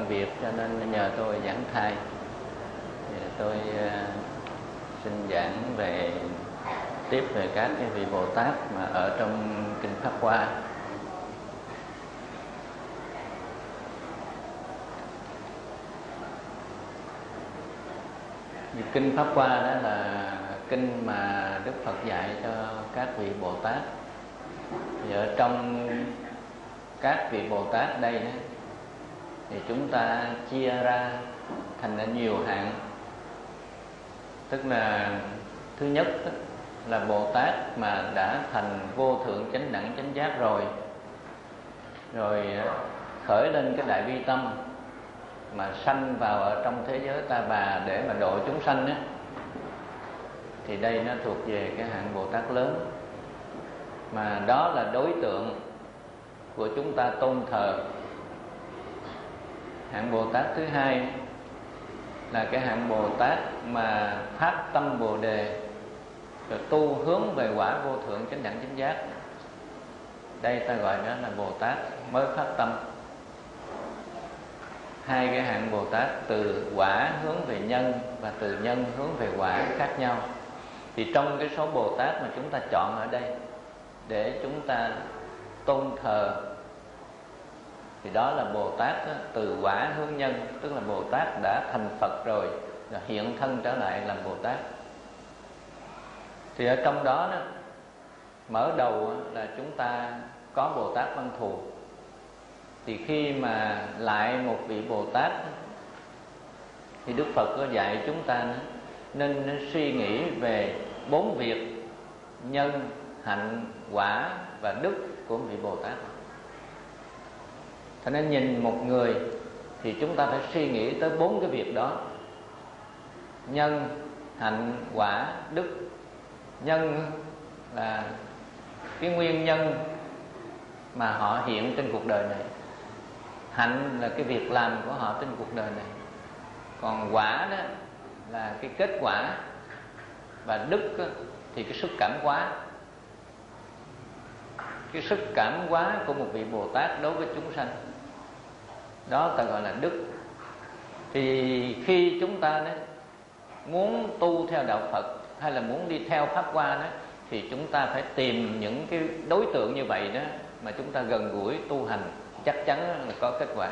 bận việc cho nên nhờ tôi giảng thai. Thì tôi xin giảng tiếp về các cái vị Bồ Tát mà ở trong kinh Pháp Hoa. Kinh Pháp Hoa đó là kinh mà Đức Phật dạy cho các vị Bồ Tát. Thì ở trong các vị Bồ Tát đây đó, thì chúng ta chia ra thành nhiều hạng. Tức là thứ nhất là Bồ Tát mà đã thành vô thượng chánh đẳng chánh giác rồi khởi lên cái đại bi tâm mà sanh vào ở trong thế giới ta bà để mà độ chúng sanh á, thì đây nó thuộc về cái hạng Bồ Tát lớn, mà đó là đối tượng của chúng ta tôn thờ. Hạng Bồ Tát thứ hai là cái hạng Bồ Tát mà phát tâm Bồ Đề rồi tu hướng về quả vô thượng chánh đẳng chánh giác. Đây ta gọi đó là Bồ Tát mới phát tâm. Hai cái hạng Bồ Tát từ quả hướng về nhân và từ nhân hướng về quả khác nhau. Thì trong cái số Bồ Tát mà chúng ta chọn ở đây để chúng ta tôn thờ, thì đó là Bồ Tát đó, từ quả hướng nhân, tức là Bồ Tát đã thành Phật rồi hiện thân trở lại làm Bồ Tát. Thì ở trong đó, mở đầu là chúng ta có Bồ Tát Văn Thù. Thì khi mà lại một vị Bồ Tát thì Đức Phật có dạy chúng ta nên suy nghĩ về 4 việc: nhân, hạnh, quả và đức của vị Bồ Tát. Cho nên nhìn một người thì chúng ta phải suy nghĩ tới 4 cái việc đó: nhân, hạnh, quả, đức. Nhân là cái nguyên nhân mà họ hiện trên cuộc đời này. Hạnh là cái việc làm của họ trên cuộc đời này. Còn quả đó là cái kết quả. Và đức thì cái sức cảm hóa. Cái sức cảm hóa của một vị Bồ Tát đối với chúng sanh, đó ta gọi là đức. Thì khi chúng ta muốn tu theo đạo Phật hay là muốn đi theo Pháp Hoa đó, thì chúng ta phải tìm những cái đối tượng như vậy đó mà chúng ta gần gũi tu hành, chắc chắn là có kết quả.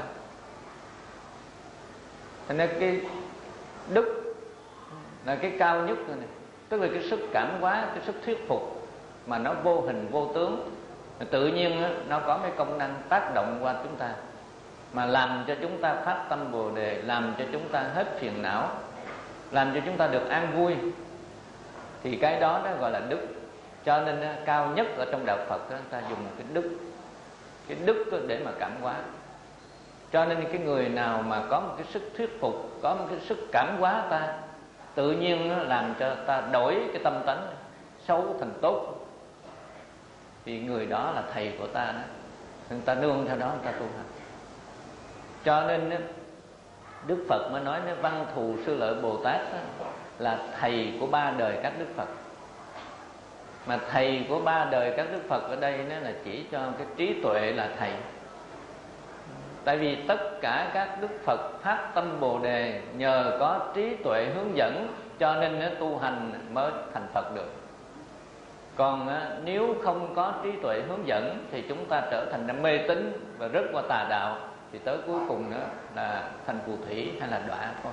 Cho nên cái đức là cái cao nhất rồi này. Tức là cái sức cảm hóa, cái sức thuyết phục mà nó vô hình vô tướng, tự nhiên nó có cái công năng tác động qua chúng ta, mà làm cho chúng ta phát tâm Bồ Đề, làm cho chúng ta hết phiền não, làm cho chúng ta được an vui. Thì cái đó nó gọi là đức. Cho nên cao nhất ở trong đạo Phật đó, ta dùng cái đức. Cái đức để mà cảm hóa. Cho nên cái người nào mà có một cái sức thuyết phục, có một cái sức cảm hóa ta, tự nhiên nó làm cho ta đổi cái tâm tánh xấu thành tốt, thì người đó là thầy của ta đó. Người ta nương theo đó người ta tu hành. Cho nên Đức Phật mới nói Văn Thù Sư Lợi Bồ Tát là thầy của 3 đời các Đức Phật. Mà thầy của 3 đời các Đức Phật ở đây nó là chỉ cho cái trí tuệ là thầy. Tại vì tất cả các Đức Phật phát tâm Bồ Đề nhờ có trí tuệ hướng dẫn, cho nên nó tu hành mới thành Phật được. Còn nếu không có trí tuệ hướng dẫn thì chúng ta trở thành mê tín và rớt qua tà đạo, thì tới cuối cùng nữa là thành phù thủy hay là đọa thôi.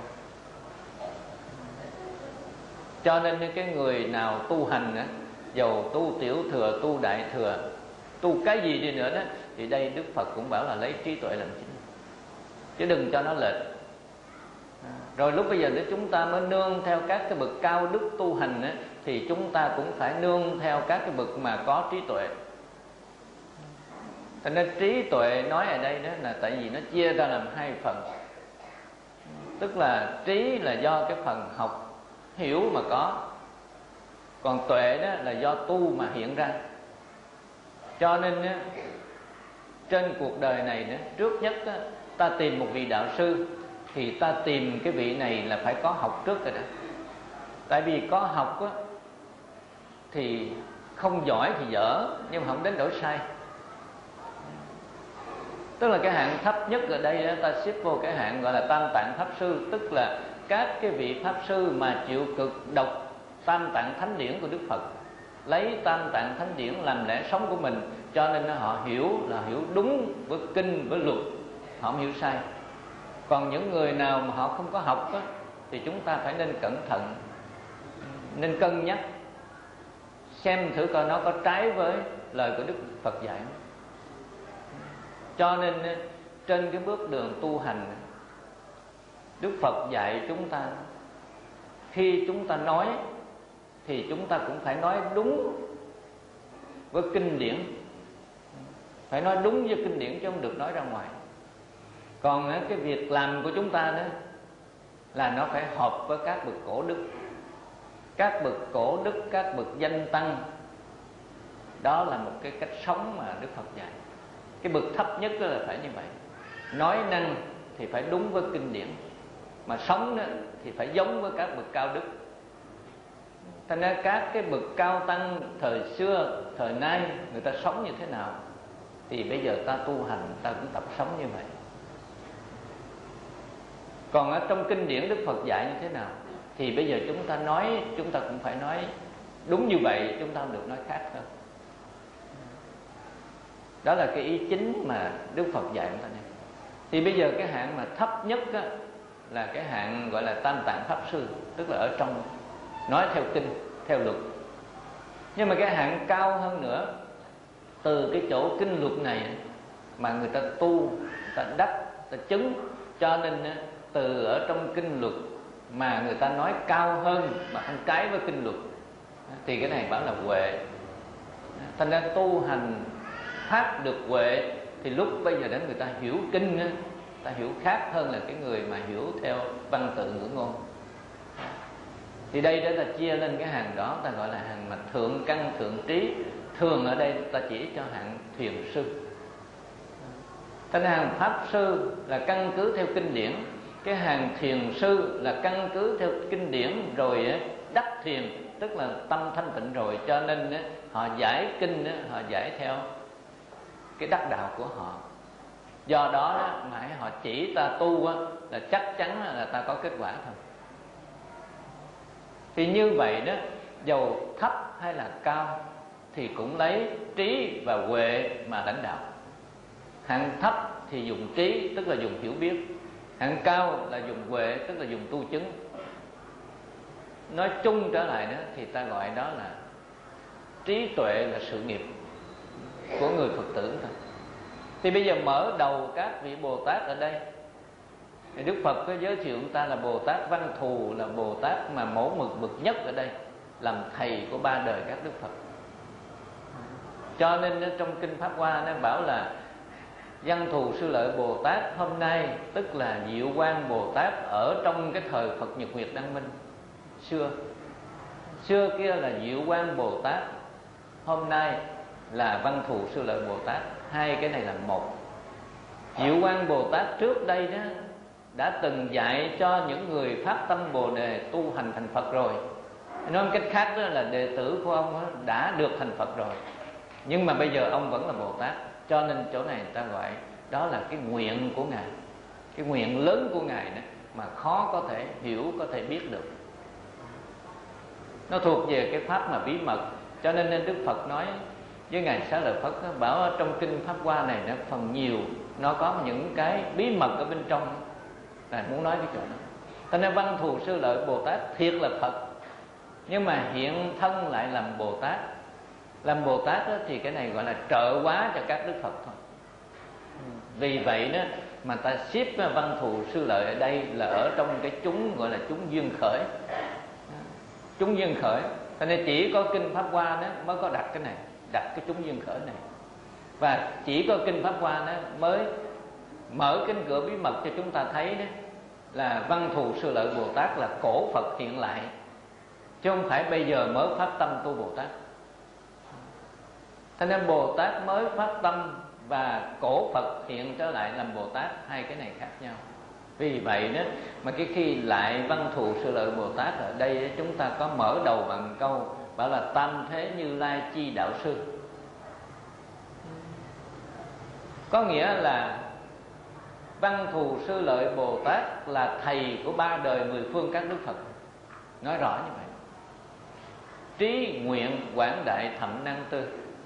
Cho nên cái người nào tu hành, dầu tu tiểu thừa, tu đại thừa, tu cái gì đi nữa đó, thì đây Đức Phật cũng bảo là lấy trí tuệ làm chính, chứ đừng cho nó lệch. Rồi lúc bây giờ để chúng ta mới nương theo các cái bậc cao đức tu hành thì chúng ta cũng phải nương theo các cái bậc mà có trí tuệ. Cho nên trí tuệ nói ở đây đó là tại vì nó chia ra làm 2 phần. Tức là trí là do cái phần học hiểu mà có, còn tuệ đó là do tu mà hiện ra. Cho nên trên cuộc đời này đó, trước nhất đó, ta tìm một vị đạo sư thì ta tìm cái vị này là phải có học trước rồi đó. Tại vì có học đó, thì không giỏi thì dở, nhưng mà không đến đổi sai. Tức là cái hạng thấp nhất ở đây đó, ta xếp vô cái hạng gọi là Tam Tạng Pháp Sư. Tức là các cái vị Pháp Sư mà chịu cực đọc Tam Tạng Thánh Điển của Đức Phật, lấy Tam Tạng Thánh Điển làm lẽ sống của mình, cho nên họ hiểu là hiểu đúng với kinh, với luật, họ không hiểu sai. Còn những người nào mà họ không có học đó, thì chúng ta phải nên cẩn thận, nên cân nhắc xem thử coi nó có trái với lời của Đức Phật dạy. Cho nên trên cái bước đường tu hành, Đức Phật dạy chúng ta, khi chúng ta nói thì chúng ta cũng phải nói đúng với kinh điển, phải nói đúng với kinh điển chứ không được nói ra ngoài. Còn cái việc làm của chúng ta đó là nó phải hợp với các bậc cổ đức, các bậc cổ đức, các bậc danh tăng. Đó là một cái cách sống mà Đức Phật dạy. Cái bậc thấp nhất là phải như vậy. Nói năng thì phải đúng với kinh điển, mà sống đó thì phải giống với các bậc cao đức. Thành ra các cái bậc cao tăng thời xưa, thời nay người ta sống như thế nào thì bây giờ ta tu hành ta cũng tập sống như vậy. Còn ở trong kinh điển Đức Phật dạy như thế nào thì bây giờ chúng ta nói, chúng ta cũng phải nói đúng như vậy, chúng ta không được nói khác hơn. Đó là cái ý chính mà Đức Phật dạy chúng ta này. Thì bây giờ cái hạng mà thấp nhất á, là cái hạng gọi là Tam Tạng Pháp Sư, tức là ở trong nói theo kinh, theo luật. Nhưng mà cái hạng cao hơn nữa, từ cái chỗ kinh luật này mà người ta tu, người ta đắc, người ta chứng, cho nên từ ở trong kinh luật mà người ta nói cao hơn mà không trái với kinh luật thì cái này bảo là huệ. Thành ra tu hành phát được huệ thì lúc bây giờ đến người ta hiểu kinh á, ta hiểu khác hơn là cái người mà hiểu theo văn tự ngữ ngôn. Thì đây đó là chia lên cái hàng đó, ta gọi là hàng mà thượng căn thượng trí. Thường ở đây ta chỉ cho hạng thiền sư. Thành hàng pháp sư là căn cứ theo kinh điển, cái hàng thiền sư là căn cứ theo kinh điển rồi đắc thiền, tức là tâm thanh tịnh rồi, cho nên họ giải kinh, họ giải theo cái đắc đạo của họ. Do đó mà họ chỉ ta tu là chắc chắn là ta có kết quả thôi. Thì như vậy đó, dầu thấp hay là cao thì cũng lấy trí và huệ mà lãnh đạo. Hạng thấp thì dùng trí, tức là dùng hiểu biết. Hạng cao là dùng huệ, tức là dùng tu chứng. Nói chung trở lại đó thì ta gọi đó là trí tuệ là sự nghiệp của người Phật tử thôi. Thì bây giờ mở đầu các vị Bồ Tát ở đây, Đức Phật có giới thiệu chúng ta là Bồ Tát Văn Thù, là Bồ Tát mà mẫu mực bậc nhất ở đây, làm thầy của ba đời các Đức Phật. Cho nên trong Kinh Pháp Hoa nó bảo là Văn Thù Sư Lợi Bồ Tát hôm nay, tức là Diệu Quang Bồ Tát ở trong cái thời Phật Nhật Nguyệt Đăng Minh. Xưa kia là Diệu Quang Bồ Tát, hôm nay là Văn Thù Sư Lợi Bồ Tát. Hai cái này là một. Diệu Quang Bồ Tát trước đây đó đã từng dạy cho những người phát tâm Bồ Đề tu hành thành Phật rồi. Nói một cách khác đó là đệ tử của ông đã được thành Phật rồi, nhưng mà bây giờ ông vẫn là Bồ Tát. Cho nên chỗ này người ta gọi đó là cái nguyện của Ngài, cái nguyện lớn của Ngài đó, mà khó có thể hiểu, có thể biết được. Nó thuộc về cái pháp mà bí mật. Cho nên Đức Phật nói với Ngài Xá Lợi Phất, bảo ở trong Kinh Pháp Hoa này nó phần nhiều nó có những cái bí mật ở bên trong, là muốn nói cái chỗ đó. Cho nên Văn Thù Sư Lợi Bồ Tát thiệt là Phật, nhưng mà hiện thân lại làm Bồ Tát. Làm Bồ Tát đó, thì cái này gọi là trợ hóa cho các Đức Phật thôi. Vì vậy đó mà ta xếp Văn Thù Sư Lợi ở đây là ở trong cái chúng gọi là chúng duyên khởi. Chúng duyên khởi. Cho nên chỉ có Kinh Pháp Hoa đó mới có đặt cái này, đặt cái chúng duyên khởi này. Và chỉ có Kinh Pháp Hoa đó mới mở cánh cửa bí mật cho chúng ta thấy đó là Văn Thù Sư Lợi Bồ Tát là cổ Phật hiện lại, chứ không phải bây giờ mới phát tâm tu Bồ Tát. Cho nên Bồ Tát mới phát tâm và cổ Phật hiện trở lại làm Bồ Tát, hai cái này khác nhau. Vì vậy đó mà cái khi lại Văn Thù Sư Lợi Bồ Tát ở đây chúng ta có mở đầu bằng câu bảo là Tam Thế Như Lai Chi Đạo Sư. Có nghĩa là Văn Thù Sư Lợi Bồ Tát là thầy của 3 đời 10 phương các đức Phật, nói rõ như vậy. Trí nguyện quảng đại thậm năng tư.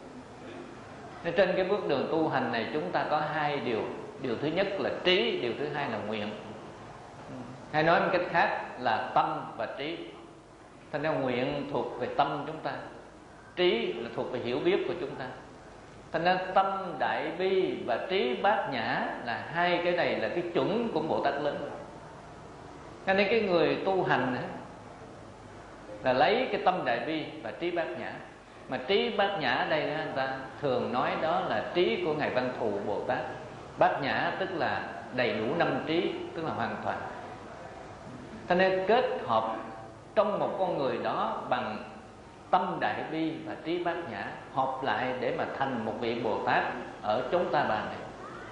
Nên trên cái bước đường tu hành này chúng ta có 2 điều. Điều thứ nhất là trí, điều thứ hai là nguyện. Hay nói một cách khác là tâm và trí. Thành ra nguyện thuộc về tâm chúng ta, trí là thuộc về hiểu biết của chúng ta. Thành ra tâm đại bi và trí bát nhã là 2 cái này là cái chuẩn của Bồ Tát lớn. Cho nên cái người tu hành là lấy cái tâm đại bi và trí bát nhã. Mà trí bát nhã ở đây người ta thường nói đó là trí của Ngài Văn Thù Bồ Tát. Bát nhã tức là đầy đủ 5 trí, tức là hoàn toàn. Cho nên kết hợp trong một con người đó bằng tâm đại bi và trí bát nhã, hợp lại để mà thành một vị Bồ Tát ở chốn ta bà này.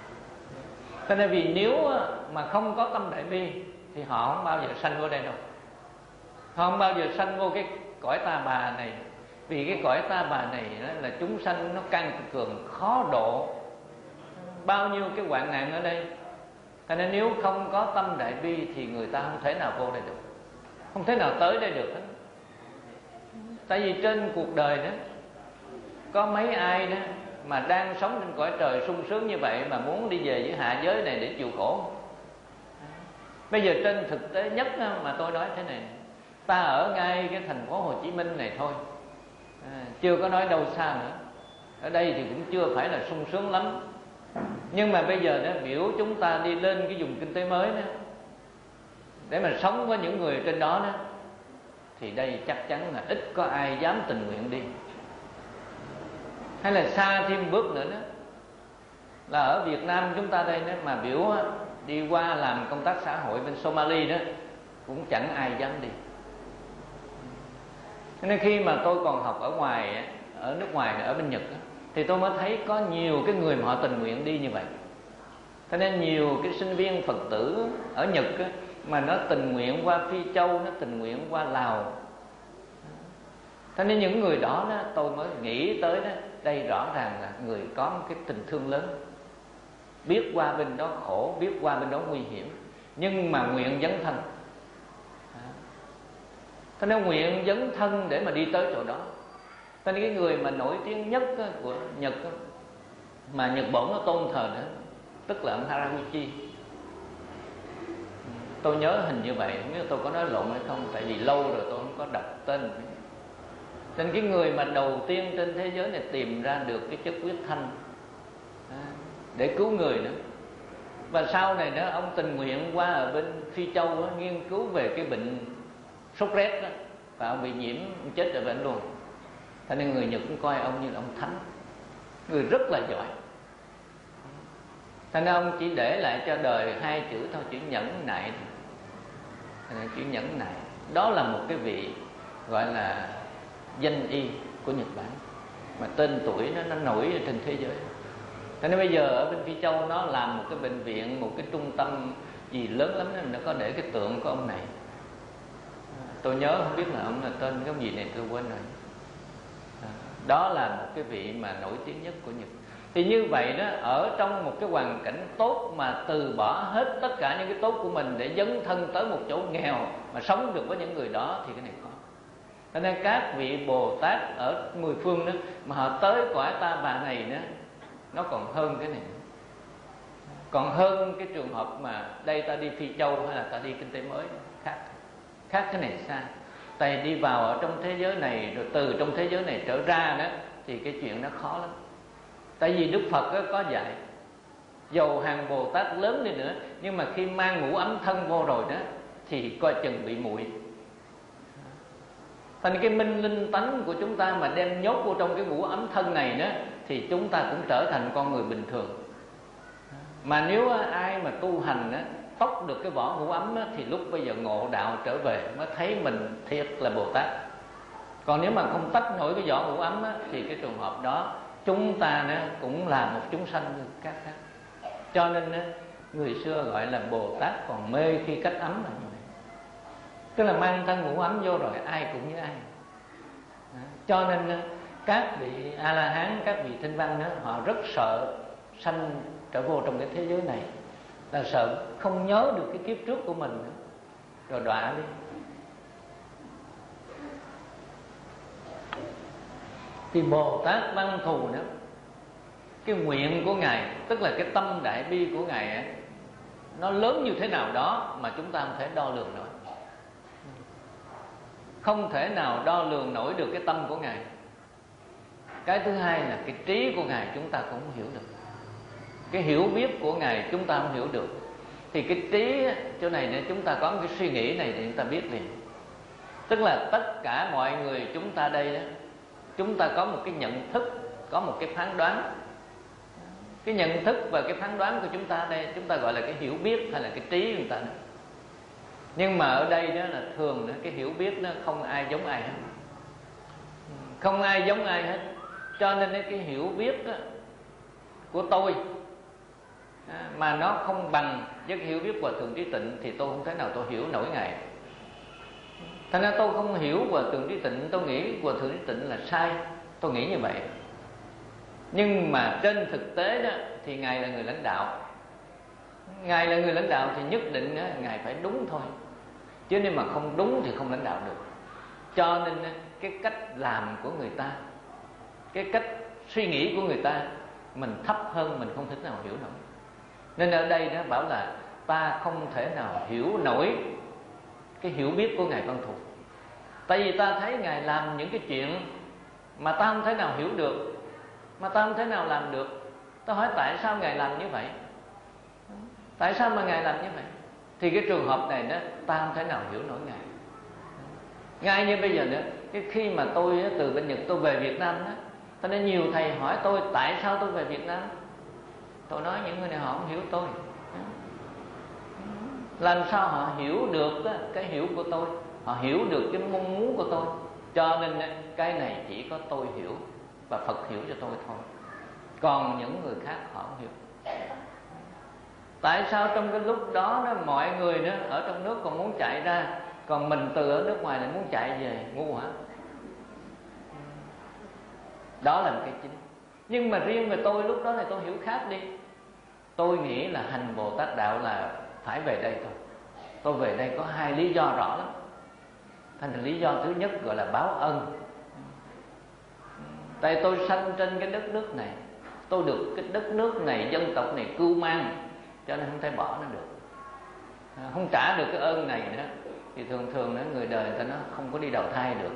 Cho nên vì nếu mà không có tâm đại bi thì họ không bao giờ sanh vô đây đâu. Họ không bao giờ sanh vô cái cõi ta bà này. Vì cái cõi ta bà này là chúng sanh nó căng cường, khó độ, bao nhiêu cái hoạn nạn ở đây. Cho nên nếu không có tâm đại bi thì người ta không thể nào vô đây được, không thể nào tới đây được hết. Tại vì trên cuộc đời đó có mấy ai đó mà đang sống trên cõi trời sung sướng như vậy mà muốn đi về với hạ giới này để chịu khổ. Bây giờ trên thực tế nhất mà tôi nói thế này, ta ở ngay cái thành phố Hồ Chí Minh này thôi, chưa có nói đâu xa nữa. Ở đây thì cũng chưa phải là sung sướng lắm. Nhưng mà bây giờ đó biểu chúng ta đi lên cái vùng kinh tế mới đó để mà sống với những người trên đó đó, thì đây chắc chắn là ít có ai dám tình nguyện đi. Hay là xa thêm bước nữa đó là ở Việt Nam chúng ta đây đó, mà biểu đi qua làm công tác xã hội bên Somali đó cũng chẳng ai dám đi. Cho nên khi mà tôi còn học ở ngoài, ở nước ngoài, ở bên Nhật đó, thì tôi mới thấy có nhiều cái người mà họ tình nguyện đi như vậy. Cho nên nhiều cái sinh viên Phật tử ở Nhật đó, mà nó tình nguyện qua Phi Châu, nó tình nguyện qua Lào. Cho nên những người đó, tôi mới nghĩ tới đó, đây rõ ràng là người có một cái tình thương lớn, biết qua bên đó khổ, biết qua bên đó nguy hiểm, nhưng mà nguyện dấn thân. Cho nên nguyện dấn thân để mà đi tới chỗ đó. Cho nên cái người mà nổi tiếng nhất của Nhật mà Nhật Bản nó tôn thờ nữa, tức là ông Haraguchi. Tôi nhớ hình như vậy, không biết tôi có nói lộn hay không, tại vì lâu rồi tôi không có đọc tên. Nên cái người mà đầu tiên trên thế giới này tìm ra được cái chất huyết thanh để cứu người nữa. Và sau này nữa ông tình nguyện qua ở bên Phi Châu đó, nghiên cứu về cái bệnh sốt rét đó, và ông bị nhiễm, ông chết ở bên luôn. Cho nên người Nhật cũng coi ông như là ông thánh, người rất là giỏi. Cho nên ông chỉ để lại cho đời 2 chữ thôi, chữ nhẫn nại. Chữ nhẫn nại đó là một cái vị gọi là danh y của Nhật Bản, mà tên tuổi nó nổi ở trên thế giới. Cho nên bây giờ ở bên Phi Châu nó làm một cái bệnh viện, một cái trung tâm gì lớn lắm, nó có để cái tượng của ông này. Tôi nhớ không biết là ông là tên cái gì này tôi quên rồi. Đó là một cái vị mà nổi tiếng nhất của Nhật. Thì như vậy đó, ở trong một cái hoàn cảnh tốt mà từ bỏ hết tất cả những cái tốt của mình để dấn thân tới một chỗ nghèo mà sống được với những người đó thì cái này khó. Cho nên các vị Bồ Tát ở 10 phương đó mà họ tới cõi ta bà này đó, nó còn hơn cái này, còn hơn cái trường hợp mà đây ta đi Phi Châu hay là ta đi kinh tế mới, khác cái này xa. Tại đi vào ở trong thế giới này rồi từ trong thế giới này trở ra đó thì cái chuyện nó khó lắm. Tại vì Đức Phật có dạy, dầu hàng Bồ Tát lớn đi nữa, nhưng mà khi mang ngũ ấm thân vô rồi đó thì coi chừng bị muội. Thành cái minh linh tánh của chúng ta mà đem nhốt vô trong cái ngũ ấm thân này đó thì chúng ta cũng trở thành con người bình thường. Mà nếu ai mà tu hành á, tóc được cái vỏ ngũ ấm á, thì lúc bây giờ ngộ đạo trở về mới thấy mình thiệt là Bồ Tát. Còn nếu mà không tách nổi cái vỏ ngũ ấm á, thì cái trường hợp đó chúng ta cũng là một chúng sanh như các khác. Cho nên người xưa gọi là Bồ Tát còn mê khi cách ấm là như vậy. Tức là mang thân ngũ ấm vô rồi ai cũng như ai. Cho nên các vị A-la-hán, các vị Thanh văn đó, họ rất sợ sanh trở vô trong cái thế giới này. là sợ không nhớ được cái kiếp trước của mình nữa, rồi đọa đi. Thì Bồ Tát Văn Thù đó, cái nguyện của Ngài, tức là cái tâm đại bi của Ngài ấy, nó lớn như thế nào đó mà chúng ta không thể đo lường nổi. Không thể nào đo lường nổi được cái tâm của Ngài. Cái thứ hai là cái trí của Ngài chúng ta cũng không hiểu được. Cái hiểu biết của Ngài chúng ta không hiểu được. Thì cái trí chỗ này để chúng ta có một cái suy nghĩ này thì chúng ta biết liền. Tức là tất cả mọi người chúng ta đây đó, chúng ta có một cái nhận thức, có một cái phán đoán. Cái nhận thức và cái phán đoán của chúng ta đây, chúng ta gọi là cái hiểu biết hay là cái trí của người ta đó. Nhưng mà ở đây đó là thường đó, cái hiểu biết nó không ai giống ai hết. Không ai giống ai hết. Cho nên cái hiểu biết đó, của tôi mà nó không bằng với cái hiểu biết của Hòa Thượng Trí Tịnh thì tôi không thể nào tôi hiểu nổi Ngài. Thành ra tôi không hiểu Hòa Thượng Trí Tịnh, tôi nghĩ Hòa Thượng Trí Tịnh là sai. Tôi nghĩ như vậy. Nhưng mà trên thực tế đó thì Ngài là người lãnh đạo. Ngài là người lãnh đạo thì nhất định đó, Ngài phải đúng thôi. Chứ nếu mà không đúng thì không lãnh đạo được. Cho nên cái cách làm của người ta, cái cách suy nghĩ của người ta, mình thấp hơn, mình không thể nào hiểu nổi. Nên ở đây nó bảo là ta không thể nào hiểu nổi cái hiểu biết của Ngài Văn Thù. Tại vì ta thấy Ngài làm những cái chuyện mà ta không thể nào hiểu được, mà ta không thể nào làm được. Ta hỏi tại sao Ngài làm như vậy? Tại sao mà Ngài làm như vậy? Thì cái trường hợp này đó, ta không thể nào hiểu nổi Ngài. Ngay như bây giờ nữa, cái khi mà tôi từ bên Nhật tôi về Việt Nam đó, cho nên nhiều thầy hỏi tôi tại sao tôi về Việt Nam. Tôi nói những người này họ không hiểu tôi. Làm sao họ hiểu được cái hiểu của tôi, họ hiểu được cái mong muốn của tôi. Cho nên cái này chỉ có tôi hiểu và Phật hiểu cho tôi thôi. Còn những người khác họ không hiểu. Tại sao trong cái lúc đó, mọi người đó ở trong nước còn muốn chạy ra, còn mình từ ở nước ngoài lại muốn chạy về? Ngu hả? Đó là một cái chính. Nhưng mà riêng về tôi lúc đó thì tôi hiểu khác đi. Tôi nghĩ là hành Bồ Tát Đạo là phải về đây thôi. Tôi về đây có hai lý do rõ lắm. Thành lý do thứ nhất gọi là báo ân. Tại tôi sanh trên cái đất nước này, tôi được cái đất nước này, dân tộc này cưu mang, cho nên không thể bỏ nó được. Không trả được cái ơn này nữa thì thường người đời người ta nó không có đi đầu thai được.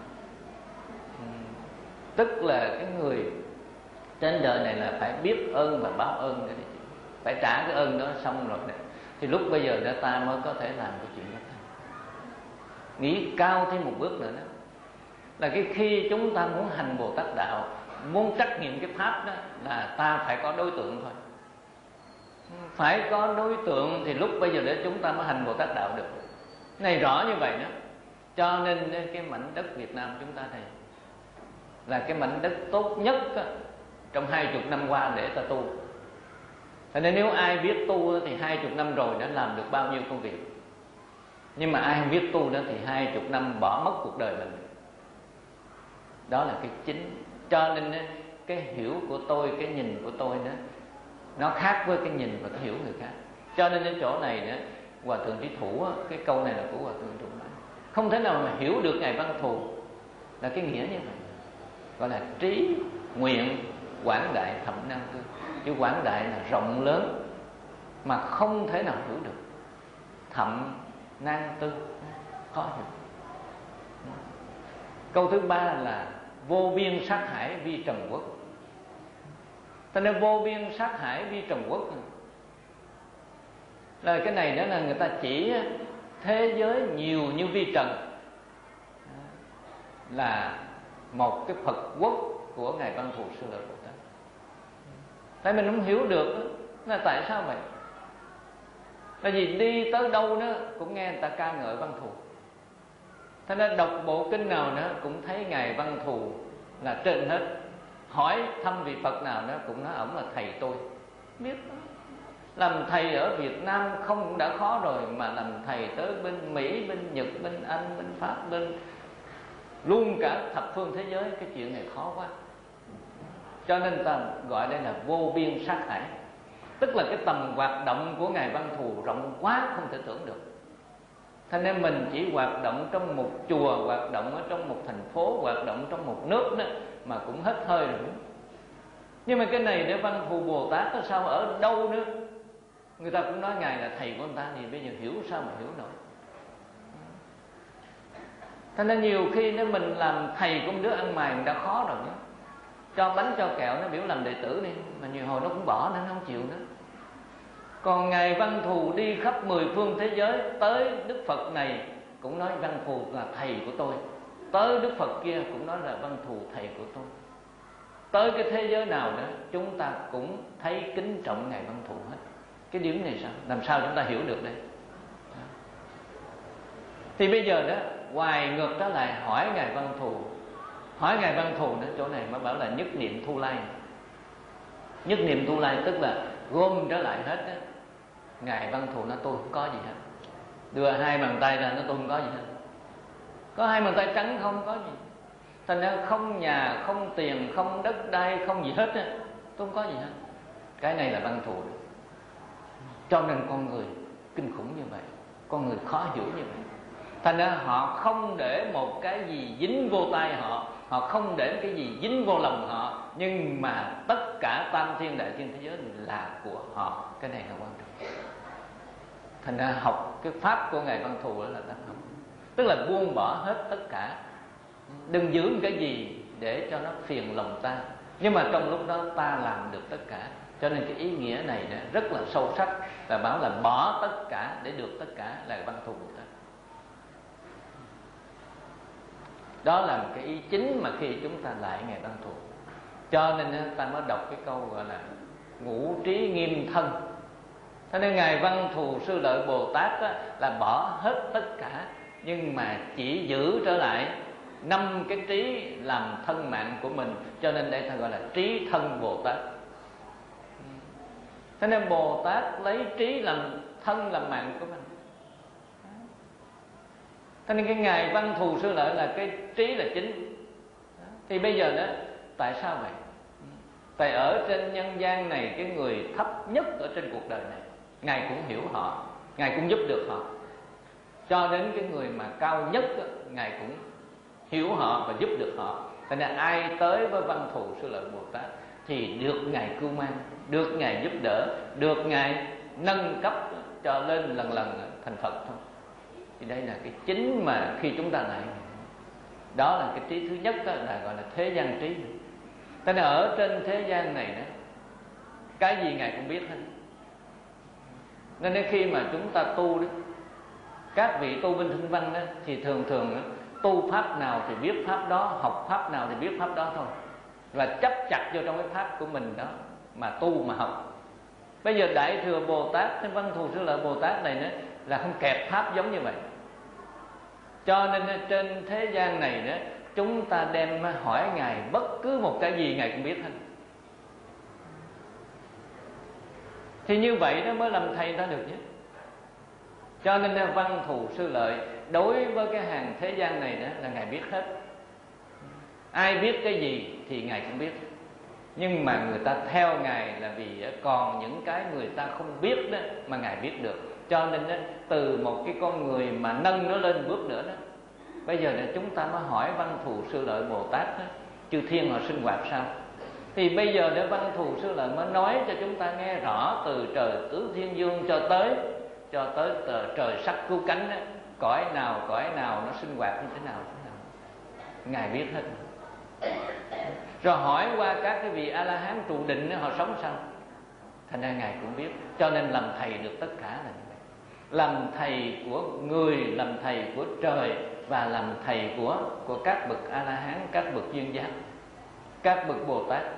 Tức là cái người trên đời này là phải biết ơn và báo ơn, phải trả cái ơn đó xong rồi thì lúc bây giờ ta mới có thể làm cái chuyện đó. Nghĩ cao thêm một bước nữa đó là cái khi chúng ta muốn hành Bồ Tát Đạo, muốn trắc nghiệm cái pháp đó, là ta phải có đối tượng thôi. Phải có đối tượng thì lúc bây giờ để chúng ta mới hành Bồ Tát Đạo được. Này rõ như vậy đó. Cho nên cái mảnh đất Việt Nam chúng ta này là cái mảnh đất tốt nhất đó, trong 20 năm qua để ta tu. Cho nên nếu ai biết tu thì 20 năm rồi đã làm được bao nhiêu công việc. Nhưng mà ai không biết tu đó thì 20 năm bỏ mất cuộc đời mình. Đó là cái chính. Cho nên cái hiểu của tôi, cái nhìn của tôi đó, nó khác với cái nhìn và cái hiểu người khác. Cho nên đến chỗ này đó, Hòa Thượng Trí Thủ, cái câu này là của Hòa Thượng Trí Thủ. Không thể nào mà hiểu được Ngài Văn Thù là cái nghĩa như vậy. Gọi là trí, nguyện, quảng đại, thậm năng tư. Chứ quảng đại là rộng lớn mà không thể nào hiểu được. Thậm năng tư, khó hiểu. Câu thứ ba là vô biên sát hải vi trần quốc. Cho nên vô biên sát hải vi trần quốc là cái này đó là người ta chỉ thế giới nhiều như vi trần là một cái Phật quốc của Ngài Văn Thù Sư Lợi Bồ Tát. Tại mình không hiểu được là tại sao vậy. Tại vì đi tới đâu đó cũng nghe người ta ca ngợi Văn Thù. Thế nên đọc bộ kinh nào nữa cũng thấy Ngài Văn Thù là trên hết. Hỏi thăm vị Phật nào đó cũng nói ổng là thầy tôi. Biết đó. Làm thầy ở Việt Nam không cũng đã khó rồi, mà làm thầy tới bên Mỹ, bên Nhật, bên Anh, bên Pháp, bên luôn cả thập phương thế giới, cái chuyện này khó quá. Cho nên ta gọi đây là vô biên sát hải. Tức là cái tầm hoạt động của Ngài Văn Thù rộng quá không thể tưởng được. Thành nên mình chỉ hoạt động trong một chùa, hoạt động ở trong một thành phố, hoạt động trong một nước đó mà cũng hết hơi rồi. Nhưng mà cái này để Văn Thù Bồ Tát nó sao ở đâu nữa? Người ta cũng nói Ngài là thầy của người ta, thì bây giờ hiểu sao mà hiểu nổi. Thành nên nhiều khi nếu mình làm thầy của một đứa ăn mày mình đã khó rồi nhé. Cho bánh cho kẹo nó biểu làm đệ tử đi, mà nhiều hồi nó cũng bỏ nên nó không chịu nữa. Còn Ngài Văn Thù đi khắp 10 phương thế giới, tới Đức Phật này cũng nói Văn Thù là thầy của tôi, tới Đức Phật kia cũng nói là Văn Thù thầy của tôi. Tới cái thế giới nào nữa chúng ta cũng thấy kính trọng Ngài Văn Thù hết. Cái điểm này sao? Làm sao chúng ta hiểu được đây? Thì bây giờ đó, hoài ngược trở lại hỏi Ngài Văn Thù. Hỏi Ngài Văn Thù đó, chỗ này mới bảo là nhất niệm Thu Lai. Nhất niệm Thu Lai tức là gom trở lại hết đó. Ngài Văn Thù nói tôi không có gì hết. Đưa hai bàn tay ra nói tôi không có gì hết. Có hai bàn tay trắng không có gì. Thành ra không nhà, không tiền, không đất đai, không gì hết á. Tôi không có gì hết. Cái này là Văn Thù. Cho nên con người kinh khủng như vậy, con người khó hiểu như vậy. Thành ra họ không để một cái gì dính vô tay họ, họ không để cái gì dính vô lòng họ, nhưng mà tất cả tam thiên đại thiên thế giới là của họ. Cái này là quan trọng. Thành ra học cái pháp của Ngài Văn Thù đó là ta học, tức là buông bỏ hết tất cả, đừng giữ cái gì để cho nó phiền lòng ta, nhưng mà trong lúc đó ta làm được tất cả. Cho nên cái ý nghĩa này rất là sâu sắc, là bảo là bỏ tất cả để được tất cả là Văn Thù Bồ Tát. Đó là một cái ý chính mà khi chúng ta lại Ngài Văn Thù. Cho nên ta mới đọc cái câu gọi là ngũ trí nghiêm thân. Cho nên Ngài Văn Thù Sư Lợi Bồ Tát là bỏ hết tất cả, nhưng mà chỉ giữ trở lại 5 cái trí làm thân mạng của mình. Cho nên đây ta gọi là trí thân Bồ Tát. Cho nên Bồ Tát lấy trí làm thân làm mạng của mình. Cho nên cái Ngài Văn Thù Sư Lợi là cái trí là chính. Thì bây giờ đó, tại sao vậy? Tại ở trên nhân gian này, cái người thấp nhất ở trên cuộc đời này, Ngài cũng hiểu họ, Ngài cũng giúp được họ. Cho đến cái người mà cao nhất, Ngài cũng hiểu họ và giúp được họ. Cho nên ai tới với Văn Thù Sư Lợi Bồ Tát thì được Ngài cưu mang, được Ngài giúp đỡ, được Ngài nâng cấp cho lên lần lần thành Phật thôi. Thì đây là cái chính mà khi chúng ta lại, đó là cái trí thứ nhất đó, là gọi là thế gian trí. Thế nên ở trên thế gian này đó, cái gì Ngài cũng biết hết. Nên đến khi mà chúng ta tu đó, các vị tu bên Thinh Văn đó, thì thường đó, tu pháp nào thì biết pháp đó, học pháp nào thì biết pháp đó thôi, và chấp chặt vô trong cái pháp của mình đó mà tu mà học. Bây giờ Đại Thừa Bồ Tát, Văn Thù Sư Lợi Bồ Tát này nữa là không kẹp pháp giống như vậy. Cho nên trên thế gian này đó, chúng ta đem hỏi Ngài bất cứ một cái gì Ngài cũng biết hết. Thì như vậy đó mới làm thầy ta được chứ. Cho nên Văn Thù Sư Lợi đối với cái hàng thế gian này đó là Ngài biết hết. Ai biết cái gì thì Ngài cũng biết. Nhưng mà người ta theo Ngài là vì còn những cái người ta không biết đó mà Ngài biết được. Cho nên đó, từ một cái con người mà nâng nó lên bước nữa đó, bây giờ là chúng ta mới hỏi Văn Thù Sư Lợi Bồ Tát đó, chư thiên họ sinh hoạt sao? Thì bây giờ để Văn Thù Sư Lợi mới nói cho chúng ta nghe rõ từ trời Tứ Thiên Dương cho tới trời sắc cứu cánh đó, cõi nào nó sinh hoạt như thế nào. Ngài biết hết. Rồi hỏi qua các cái vị A-la-hán trụ định đó, họ sống sao? Thành ra Ngài cũng biết. Cho nên làm thầy được tất cả là như vậy. Làm thầy của người, làm thầy của trời, và làm thầy của các bậc A-la-hán, các bậc duyên giác, các bậc Bồ Tát.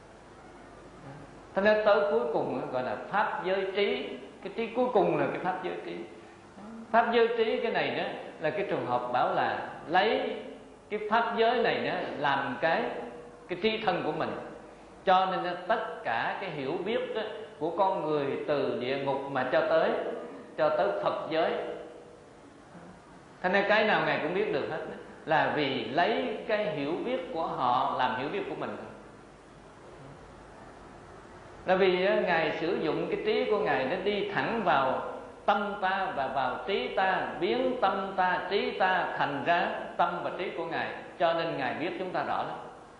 Thành ra tới cuối cùng gọi là pháp giới trí. Cái trí cuối cùng là cái pháp giới trí. Pháp giới trí cái này đó là cái trường hợp bảo là lấy cái pháp giới này đó làm cái trí thân của mình. Cho nên tất cả cái hiểu biết đó, của con người từ địa ngục mà cho tới Phật giới, thành ra cái nào Ngài cũng biết được hết đó, là vì lấy cái hiểu biết của họ làm hiểu biết của mình. Là vì Ngài sử dụng cái trí của Ngài nó đi thẳng vào tâm ta và vào trí ta, biến tâm ta, trí ta thành ra tâm và trí của Ngài. Cho nên Ngài biết chúng ta rõ lắm.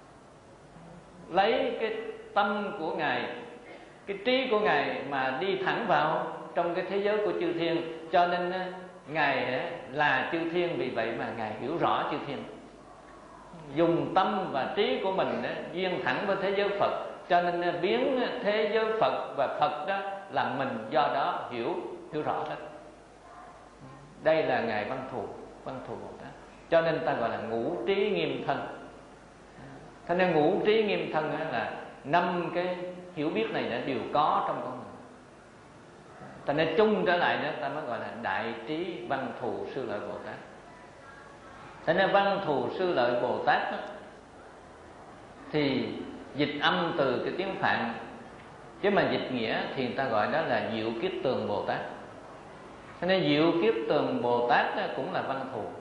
Lấy cái tâm của Ngài, cái trí của Ngài mà đi thẳng vào trong cái thế giới của chư thiên. Cho nên Ngài là chư thiên, vì vậy mà Ngài hiểu rõ chư thiên. Dùng tâm và trí của mình duyên thẳng với thế giới Phật, cho nên biến thế giới Phật và Phật đó là mình, do đó hiểu rõ hết. Đây là Ngài Văn Thù Bồ Tát. Cho nên ta gọi là ngũ trí nghiêm thân. Thế nên ngũ trí nghiêm thân là 5 cái hiểu biết này đã đều có trong con người. Ta nên chung trở lại đó, ta mới gọi là đại trí Văn Thù Sư Lợi Bồ Tát. Thế nên Văn Thù Sư Lợi Bồ Tát đó, thì dịch âm từ cái tiếng Phạn, chứ mà dịch nghĩa thì người ta gọi đó là Diệu Kiết Tường Bồ Tát. Thế nên Diệu Kiết Tường Bồ Tát đó cũng là Văn Thù.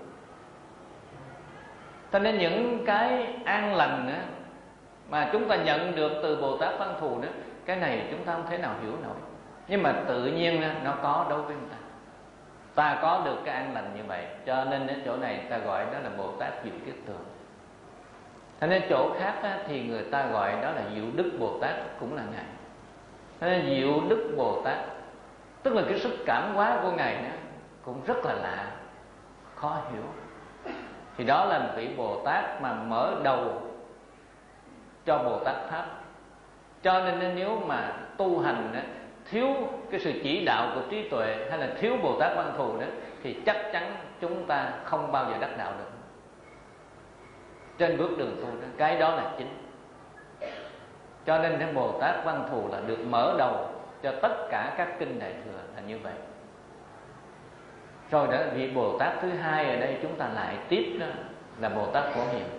Cho nên những cái an lành đó, mà chúng ta nhận được từ Bồ Tát Văn Thù đó, cái này chúng ta không thể nào hiểu nổi. Nhưng mà tự nhiên nó có đối với người ta. Ta có được cái an lành như vậy, cho nên đến chỗ này ta gọi đó là Bồ Tát Diệu Kiết Tường. Thế nên chỗ khác thì người ta gọi đó là Diệu Đức Bồ Tát, cũng là Ngài. Thế nên Diệu Đức Bồ Tát, tức là cái sức cảm hóa của Ngài đó cũng rất là lạ, khó hiểu. Thì đó là một vị Bồ Tát mà mở đầu cho Bồ Tát Pháp. Cho nên nếu mà tu hành đó, thiếu cái sự chỉ đạo của trí tuệ, hay là thiếu Bồ Tát Văn Thù đó, thì chắc chắn chúng ta không bao giờ đắc đạo được trên bước đường tu đó. Cái đó là chính. Cho nên cái Bồ Tát Văn Thù là được mở đầu cho tất cả các kinh Đại Thừa là như vậy. Rồi đó, vị Bồ Tát thứ hai ở đây chúng ta lại tiếp đó là Bồ Tát Phổ Hiền.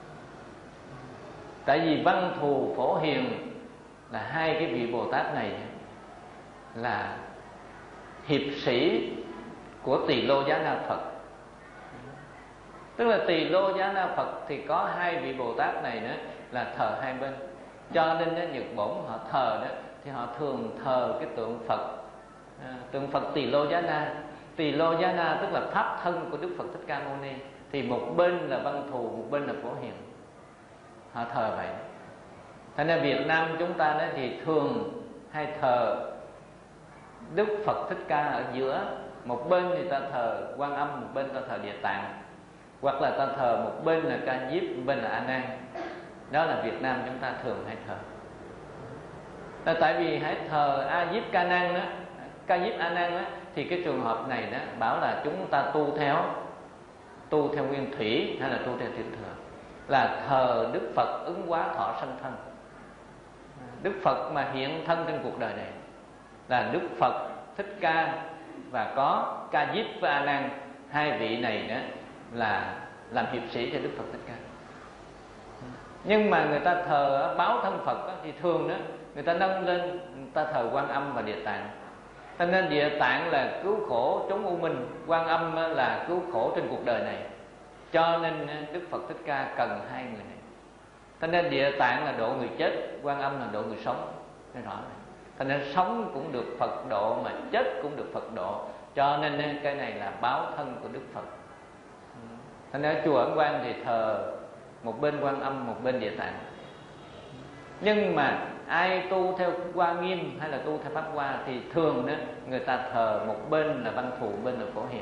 Tại vì Văn Thù Phổ Hiền là hai cái vị Bồ Tát này là hiệp sĩ của Tỳ Lô Giá Na Phật. Tức là Tỳ Lô Giá Na Phật thì có hai vị Bồ Tát này nữa là thờ hai bên. Cho nên đó, Nhật Bổn họ thờ đó thì họ thường thờ cái tượng Phật, tượng Phật Tỳ Lô Giá Na. Tỳ Lô Giá Na tức là pháp thân của Đức Phật Thích Ca Mâu Ni. Thì một bên là Văn Thù, một bên là Phổ Hiền. Họ thờ vậy. Thế nên Việt Nam chúng ta đó thì thường hay thờ Đức Phật Thích Ca ở giữa. Một bên thì ta thờ Quan Âm, một bên ta thờ Địa Tạng. Hoặc là ta thờ một bên là Ca Diếp, một bên là A Nan. Đó là Việt Nam chúng ta thường hay thờ. Là tại vì hãy thờ A Diếp Ca Nan đó, Ca Diếp A Nan đó, thì cái trường hợp này đó bảo là chúng ta tu theo nguyên thủy hay là tu theo tiểu thừa, là thờ Đức Phật ứng hóa thọ sanh thân. Đức Phật mà hiện thân trên cuộc đời này là Đức Phật Thích Ca, và có Ca Diếp và A Nan. Hai vị này đó là làm hiệp sĩ cho Đức Phật Thích Ca. Nhưng mà người ta thờ báo thân Phật đó, thì thường đó người ta nâng lên, người ta thờ Quan Âm và Địa Tạng. Cho nên Địa Tạng là cứu khổ chống u minh, Quan Âm là cứu khổ trên cuộc đời này. Cho nên Đức Phật Thích Ca cần hai người này. Cho nên Địa Tạng là độ người chết, Quan Âm là độ người sống. Nói rõ này. Cho nên sống cũng được Phật độ, mà chết cũng được Phật độ. Cho nên cái này là báo thân của Đức Phật. Cho nên ở chùa Ấn Quang thì thờ một bên Quan Âm, một bên Địa Tạng. Nhưng mà ai tu theo Hoa Nghiêm hay là tu theo Pháp Hoa thì thường đó người ta thờ một bên là Văn Thù, một bên là Phổ Hiền.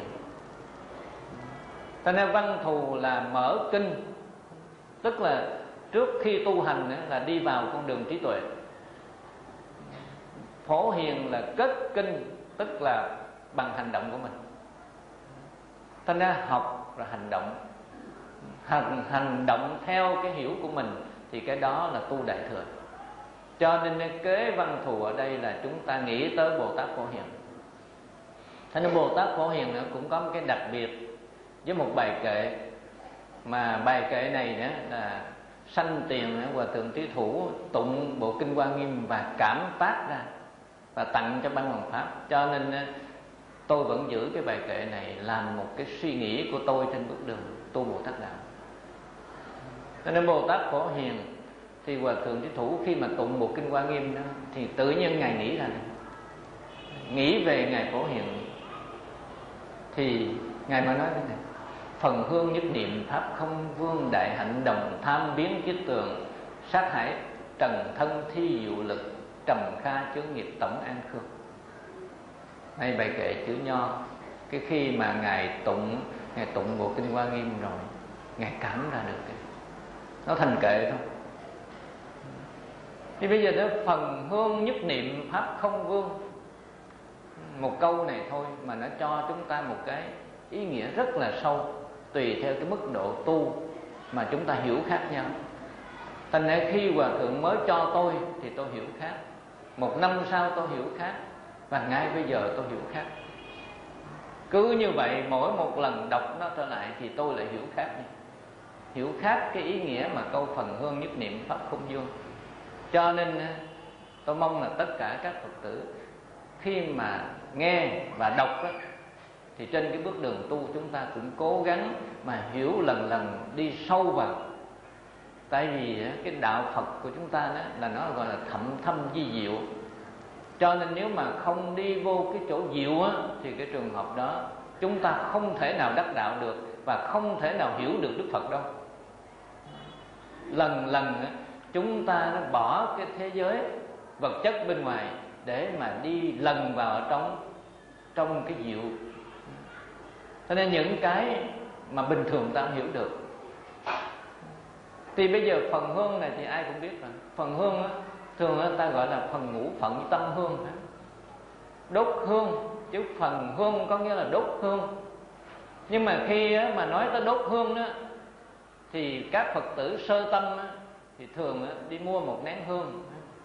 Cho nên Văn Thù là mở kinh, tức là trước khi tu hành đó, là đi vào con đường trí tuệ. Phổ Hiền là kết kinh, tức là bằng hành động của mình. Cho nên học là hành động, hành động theo cái hiểu của mình, thì cái đó là tu Đại Thừa. Cho nên kế Văn Thù ở đây là chúng ta nghĩ tới Bồ Tát Phổ Hiền. Thế nên Bồ Tát Phổ Hiền cũng có một cái đặc biệt với một bài kệ, mà bài kệ này đó là sanh tiền Hòa Thượng Trí Thủ tụng bộ kinh Hoa Nghiêm và cảm tác ra và tặng cho Ban Hoàng Pháp. Cho nên tôi vẫn giữ cái bài kệ này làm một cái suy nghĩ của tôi trên bước đường tu Bồ Tát đạo. Cho nên Bồ Tát Phổ Hiền thì Hòa Thượng Trí Thủ khi mà tụng một kinh Hoa Nghiêm đó, thì tự nhiên Ngài nghĩ ra, nghĩ về Ngài Phổ Hiền. Thì Ngài mà nói thế này: phần hương nhất niệm pháp không vương, đại hạnh đồng tham biến kiết tường, sát hại trần thân thi dụ lực, trầm kha chướng nghiệp tổng an khương. Đây bài kệ chữ Nho. Cái khi mà Ngài tụng bộ kinh Hoa Nghiêm rồi, Ngài cảm ra được cái nó thành kệ thôi. Thì bây giờ đó, phần hương nhất niệm pháp không vương, một câu này thôi mà nó cho chúng ta một cái ý nghĩa rất là sâu, tùy theo cái mức độ tu mà chúng ta hiểu khác nhau. Thành ra khi Hòa Thượng mới cho tôi thì tôi hiểu khác, một năm sau tôi hiểu khác, và ngay bây giờ tôi hiểu khác. Cứ như vậy mỗi một lần đọc nó trở lại thì tôi lại hiểu khác nha. Hiểu khác cái ý nghĩa mà câu phần hương nhất niệm pháp không vương. Cho nên tôi mong là tất cả các Phật tử khi mà nghe và đọc đó, thì trên cái bước đường tu chúng ta cũng cố gắng mà hiểu lần lần, đi sâu vào. Tại vì cái đạo Phật của chúng ta đó là nó gọi là thậm thâm vi diệu. Cho nên nếu mà không đi vô cái chỗ diệu á, thì cái trường hợp đó chúng ta không thể nào đắc đạo được, và không thể nào hiểu được Đức Phật đâu. Lần lần chúng ta nó bỏ cái thế giới vật chất bên ngoài để mà đi lần vào trong cái diệu. Cho nên những cái mà bình thường ta không hiểu được. Thì bây giờ phần hương này thì ai cũng biết rồi. Phần hương á, thường người ta gọi là phần ngũ phận tâm hương. Đốt hương, chứ phần hương có nghĩa là đốt hương. Nhưng mà khi mà nói tới đốt hương đó, thì các Phật tử sơ tâm thì thường đi mua một nén hương,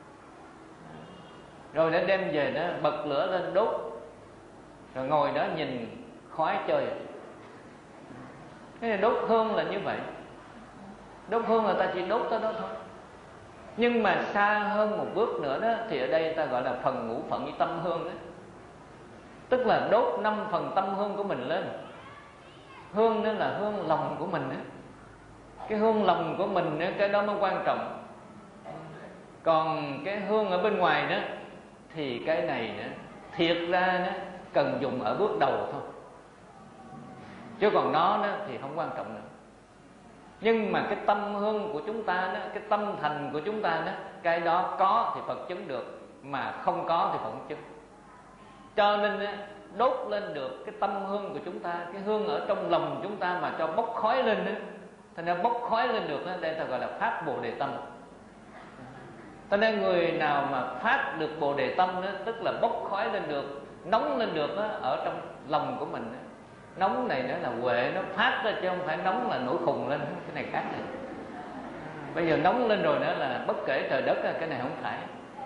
rồi để đem về đó bật lửa lên đốt, rồi ngồi đó nhìn khói chơi. Cái này đốt hương là như vậy. Đốt hương là ta chỉ đốt tới đó thôi. Nhưng mà xa hơn một bước nữa đó, thì ở đây ta gọi là phần ngũ phận với tâm hương đó. Tức là đốt 5 phần tâm hương của mình lên. Hương đó là hương lòng của mình đó. Cái hương lòng của mình đó, cái đó mới quan trọng. Còn cái hương ở bên ngoài đó thì cái này đó, thiệt ra đó, cần dùng ở bước đầu thôi. Chứ còn nó đó thì không quan trọng nữa. Nhưng mà cái tâm hương của chúng ta đó, cái tâm thành của chúng ta đó, cái đó có thì Phật chứng được, mà không có thì Phật không chứng. Cho nên đốt lên được cái tâm hương của chúng ta, cái hương ở trong lòng chúng ta mà cho bốc khói lên đó. Thành ra bốc khói lên được đó, đây ta gọi là phát Bồ Đề Tâm. Cho nên người nào mà phát được Bồ Đề Tâm đó, tức là bốc khói lên được, nóng lên được đó, ở trong lòng của mình đó. Nóng này nữa là huệ nó phát ra, chứ không phải nóng là nổi khùng lên. Cái này khác này. Bây giờ nóng lên rồi nữa là bất kể trời đất, cái này không phải.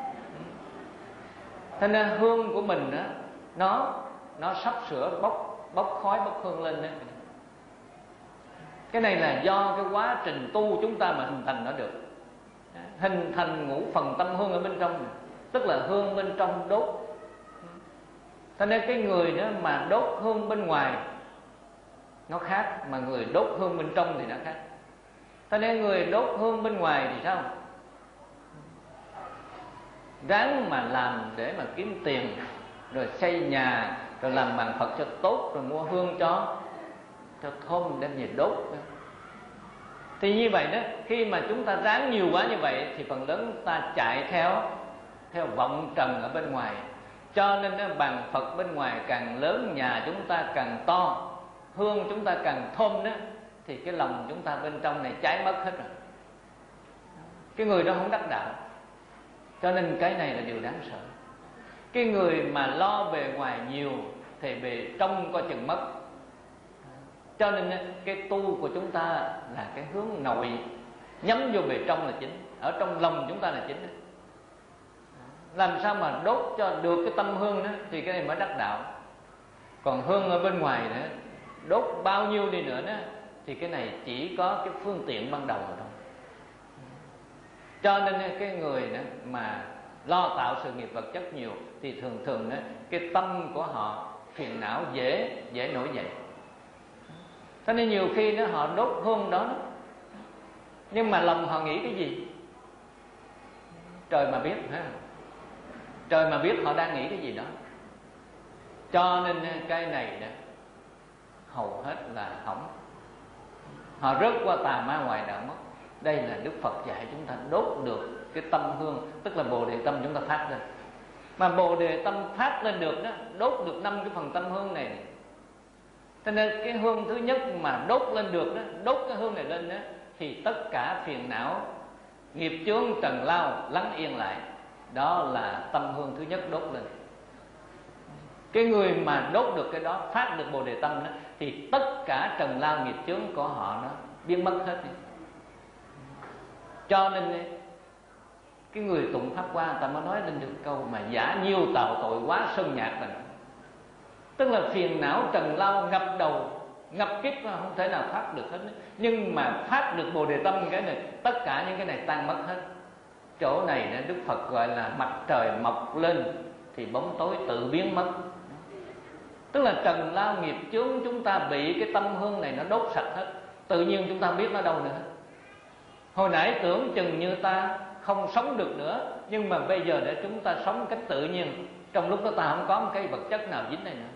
Thế nên hương của mình đó, nó sắp sửa bốc khói, bốc hương lên đó. Cái này là do cái quá trình tu chúng ta mà hình thành nó được. Hình thành ngũ phần tâm hương ở bên trong này. Tức là hương bên trong đốt. Cho nên cái người đó mà đốt hương bên ngoài nó khác, mà người đốt hương bên trong thì nó khác. Cho nên người đốt hương bên ngoài thì sao? Ráng mà làm để mà kiếm tiền, rồi xây nhà, rồi làm bàn Phật cho tốt, rồi mua hương cho thơm đem về đốt. Thì như vậy đó, khi mà chúng ta ráng nhiều quá như vậy thì phần lớn ta chạy theo vọng trần ở bên ngoài. Cho nên bàn Phật bên ngoài càng lớn, nhà chúng ta càng to, hương chúng ta càng thơm đó, thì cái lòng chúng ta bên trong này cháy mất hết rồi. Cái người đó không đắc đạo. Cho nên cái này là điều đáng sợ. Cái người mà lo bề ngoài nhiều thì bề trong coi chừng mất. Cho nên cái tu của chúng ta là cái hướng nội, nhắm vô bề trong là chính, ở trong lòng chúng ta là chính. Làm sao mà đốt cho được cái tâm hương đó thì cái này mới đắc đạo. Còn hương ở bên ngoài nữa, đốt bao nhiêu đi nữa đó, thì cái này chỉ có cái phương tiện ban đầu thôi. Cho nên cái người đó mà lo tạo sự nghiệp vật chất nhiều thì thường đó, cái tâm của họ phiền não dễ nổi dậy. Cho nên nhiều khi đó họ đốt hương đó, nhưng mà lòng họ nghĩ cái gì? Trời mà biết ha, trời mà biết họ đang nghĩ cái gì đó. Cho nên cái này đó hầu hết là hỏng, họ rớt qua tà ma ngoại đạo mất. Đây là Đức Phật dạy chúng ta đốt được cái tâm hương, tức là Bồ Đề tâm chúng ta phát lên. Mà Bồ Đề tâm phát lên được đó, đốt được 5 cái phần tâm hương này. Cho nên cái hương thứ nhất mà đốt lên được đó, đốt cái hương này lên đó, thì tất cả phiền não, nghiệp chướng, trần lao lắng yên lại. Đó là tâm hương thứ nhất đốt lên. Cái người mà đốt được cái đó, phát được Bồ Đề tâm đó, thì tất cả trần lao nghiệp chướng của họ nó biến mất hết. Cho nên cái người tụng pháp qua, người ta mới nói lên được câu mà giả nhiêu tạo tội quá sơn nhạc này. Tức là phiền não trần lao ngập đầu, ngập kiếp không thể nào thoát được hết. Nhưng mà phát được Bồ Đề tâm cái này, tất cả những cái này tan mất hết. Chỗ này Đức Phật gọi là mặt trời mọc lên thì bóng tối tự biến mất. Tức là trần lao nghiệp chướng chúng ta bị cái tâm hương này nó đốt sạch hết, tự nhiên chúng ta biết nó đâu nữa. Hồi nãy tưởng chừng như ta không sống được nữa, nhưng mà bây giờ để chúng ta sống cách tự nhiên, trong lúc đó ta không có một cái vật chất nào dính này nữa.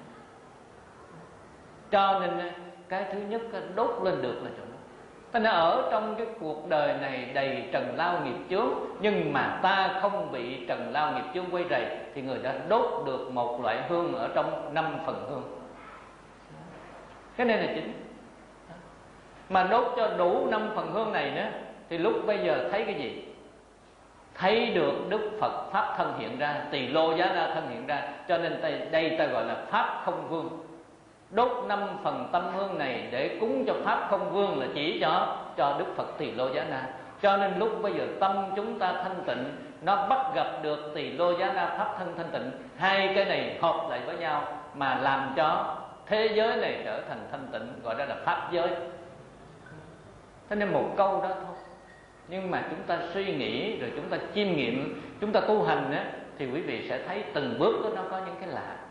Cho nên cái thứ nhất đốt lên được là chỗ đó. Ta đã ở trong cái cuộc đời này đầy trần lao nghiệp chướng, nhưng mà ta không bị trần lao nghiệp chướng quấy rầy, thì người đã đốt được một loại hương ở trong 5 phần hương. Cái này là chính. Mà đốt cho đủ 5 phần hương này nữa, thì lúc bây giờ thấy cái gì? Thấy được Đức Phật Pháp thân hiện ra, Tỳ Lô Giá Na thân hiện ra. Cho nên đây ta gọi là Pháp không vương. Đốt 5 phần tâm hương này để cúng cho Pháp không vương là chỉ cho Đức Phật Tỳ Lô Giá Na. Cho nên lúc bây giờ tâm chúng ta thanh tịnh, nó bắt gặp được Tỳ Lô Giá Na Pháp thân thanh tịnh. Hai cái này hợp lại với nhau mà làm cho thế giới này trở thành thanh tịnh, gọi đó là Pháp giới. Thế nên một câu đó thôi, nhưng mà chúng ta suy nghĩ rồi chúng ta chiêm nghiệm, chúng ta tu hành á, thì quý vị sẽ thấy từng bước đó nó có những cái lạ.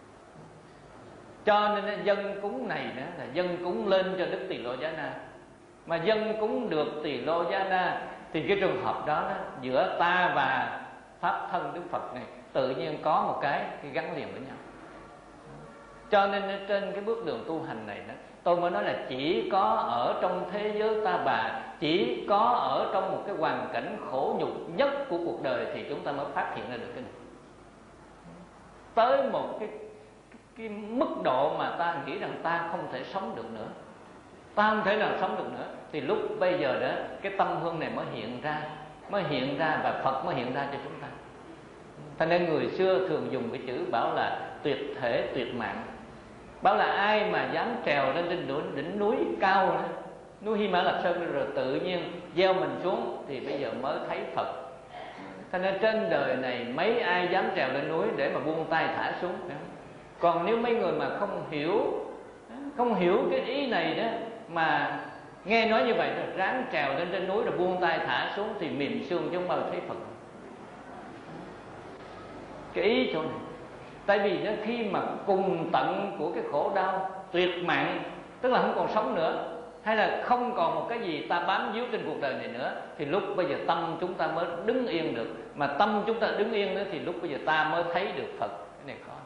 Cho nên dân cúng này đó là dân cúng lên cho Đức Tỳ Lô Giá Na. Mà dân cúng được Tỳ Lô Giá Na thì cái trường hợp đó, giữa ta và Pháp thân Đức Phật này tự nhiên có một cái gắn liền với nhau. Cho nên trên cái bước đường tu hành này đó, tôi mới nói là chỉ có ở trong thế giới ta bà, chỉ có ở trong một cái hoàn cảnh khổ nhục nhất của cuộc đời thì chúng ta mới phát hiện ra được cái này. Tới một cái mức độ mà ta nghĩ rằng ta không thể sống được nữa, ta không thể nào sống được nữa, thì lúc bây giờ đó cái tâm hương này mới hiện ra và Phật mới hiện ra cho chúng ta. Cho nên người xưa thường dùng cái chữ bảo là tuyệt thể tuyệt mạng. Bảo là ai mà dám trèo lên trên đỉnh núi cao đó, núi Hy Mã Lạp Sơn, rồi tự nhiên gieo mình xuống thì bây giờ mới thấy Phật. Cho nên trên đời này mấy ai dám trèo lên núi để mà buông tay thả xuống. Còn nếu mấy người mà không hiểu cái ý này đó, mà nghe nói như vậy rồi ráng trèo lên trên núi rồi buông tay thả xuống thì mềm xương chứ không bao thấy Phật. Cái ý chỗ này, tại vì nó khi mà cùng tận của cái khổ đau tuyệt mạng, tức là không còn sống nữa, hay là không còn một cái gì ta bám víu trên cuộc đời này nữa, thì lúc bây giờ tâm chúng ta mới đứng yên được. Mà tâm chúng ta đứng yên nữa thì lúc bây giờ ta mới thấy được Phật. Cái này có.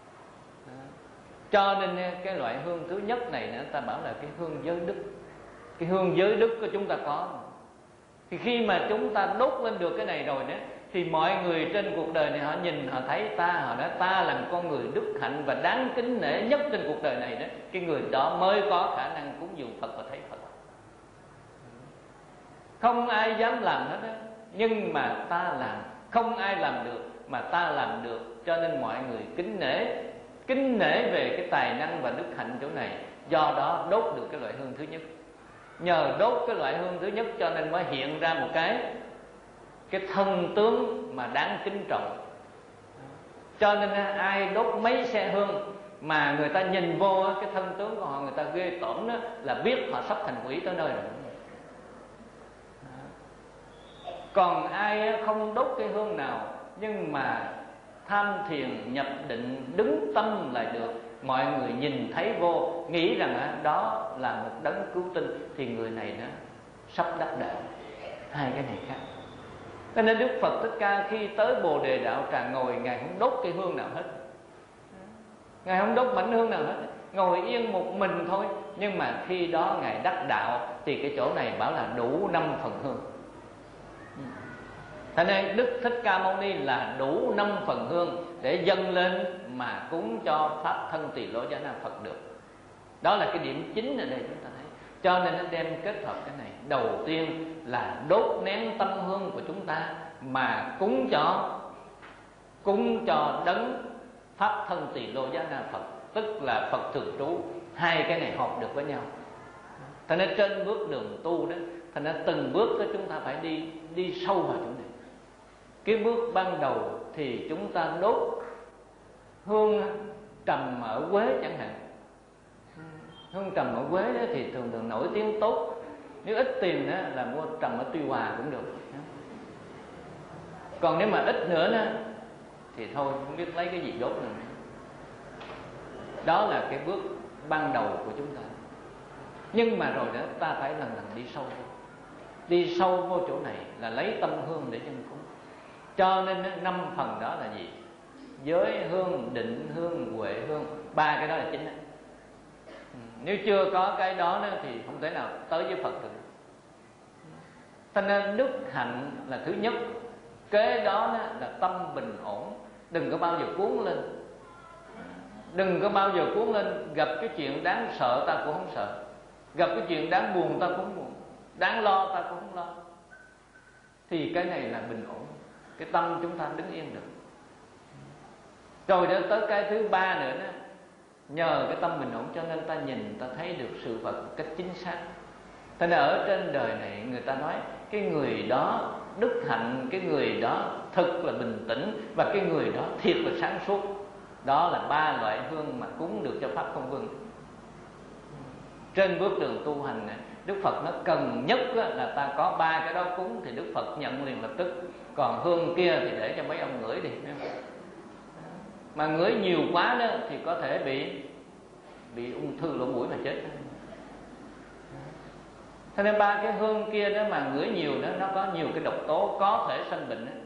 Cho nên cái loại hương thứ nhất này ta bảo là cái hương giới đức. Cái hương giới đức của chúng ta có. Thì khi mà chúng ta đốt lên được cái này rồi đó, thì mọi người trên cuộc đời này họ nhìn, họ thấy ta, họ nói ta là một con người đức hạnh và đáng kính nể nhất trên cuộc đời này đó. Cái người đó mới có khả năng cúng dường Phật và thấy Phật. Không ai dám làm hết đó, nhưng mà ta làm. Không ai làm được mà ta làm được. Cho nên mọi người kính nể về cái tài năng và đức hạnh chỗ này. Do đó đốt được cái loại hương thứ nhất. Nhờ đốt cái loại hương thứ nhất cho nên mới hiện ra một cái thân tướng mà đáng kính trọng. Cho nên ai đốt mấy xe hương mà người ta nhìn vô cái thân tướng của họ, người ta ghê tởm đó, là biết họ sắp thành quỷ tới nơi rồi. Còn ai không đốt cái hương nào nhưng mà tham thiền nhập định đứng tâm lại được, mọi người nhìn thấy vô nghĩ rằng đó là một đấng cứu tinh, thì người này nó sắp đắc đạo. Hai cái này khác. Cho nên Đức Phật Thích Ca khi tới Bồ Đề Đạo Tràng ngồi, Ngài không đốt cây hương nào hết, Ngài không đốt mảnh hương nào hết, ngồi yên một mình thôi. Nhưng mà khi đó Ngài đắc đạo thì cái chỗ này bảo là đủ 5 phần hương. Thế nên Đức Thích Ca Mâu Ni là đủ 5 phần hương để dâng lên mà cúng cho Pháp Thân Tỳ Lô Giá Na Phật được. Đó là cái điểm chính ở đây chúng ta thấy. Cho nên nó đem kết hợp cái này. Đầu tiên là đốt nén tâm hương của chúng ta mà cúng cho đấng Pháp Thân Tỳ Lô Giá Na Phật, tức là Phật thường trú. Hai cái này hợp được với nhau. Thành nên trên bước đường tu đó, thành nên từng bước đó chúng ta phải đi sâu vào chỗ này. Cái bước ban đầu thì chúng ta đốt hương trầm ở Quế chẳng hạn. Hương trầm ở Quế đó thì thường nổi tiếng tốt. Nếu ít tiền đó là mua trầm ở Tuy Hòa cũng được. Còn nếu mà ít nữa đó thì thôi không biết lấy cái gì đốt nữa. Đó là cái bước ban đầu của chúng ta. Nhưng mà rồi đó ta phải lần đi sâu vô. Đi sâu vô chỗ này là lấy tâm hương để dân cúng. Cho nên 5 phần đó là gì? Giới hương, định hương, huệ hương. 3 cái đó là chính đó. Nếu chưa có cái đó thì không thể nào tới với Phật được. Cho nên đức hạnh là thứ nhất. Kế đó là tâm bình ổn. Đừng có bao giờ cuốn lên. Đừng có bao giờ cuốn lên. Gặp cái chuyện đáng sợ ta cũng không sợ, gặp cái chuyện đáng buồn ta cũng không buồn, đáng lo ta cũng không lo. Thì cái này là bình ổn. Cái tâm chúng ta đứng yên được. Rồi đến tới cái thứ ba nữa đó, nhờ cái tâm bình ổn cho nên ta nhìn, ta thấy được sự vật một cách chính xác. Thế nên ở trên đời này người ta nói cái người đó đức hạnh, cái người đó thực là bình tĩnh, và cái người đó thiệt là sáng suốt. Đó là 3 loại hương mà cúng được cho Pháp Không Vương. Trên bước đường tu hành này, Đức Phật nó cần nhất là ta có 3 cái đó cúng thì Đức Phật nhận liền lập tức. Còn hương kia thì để cho mấy ông ngửi đi. Mà ngửi nhiều quá đó thì có thể bị ung thư lỗ mũi mà chết. Thế nên 3 cái hương kia đó mà ngửi nhiều đó, nó có nhiều cái độc tố có thể sanh bệnh đó.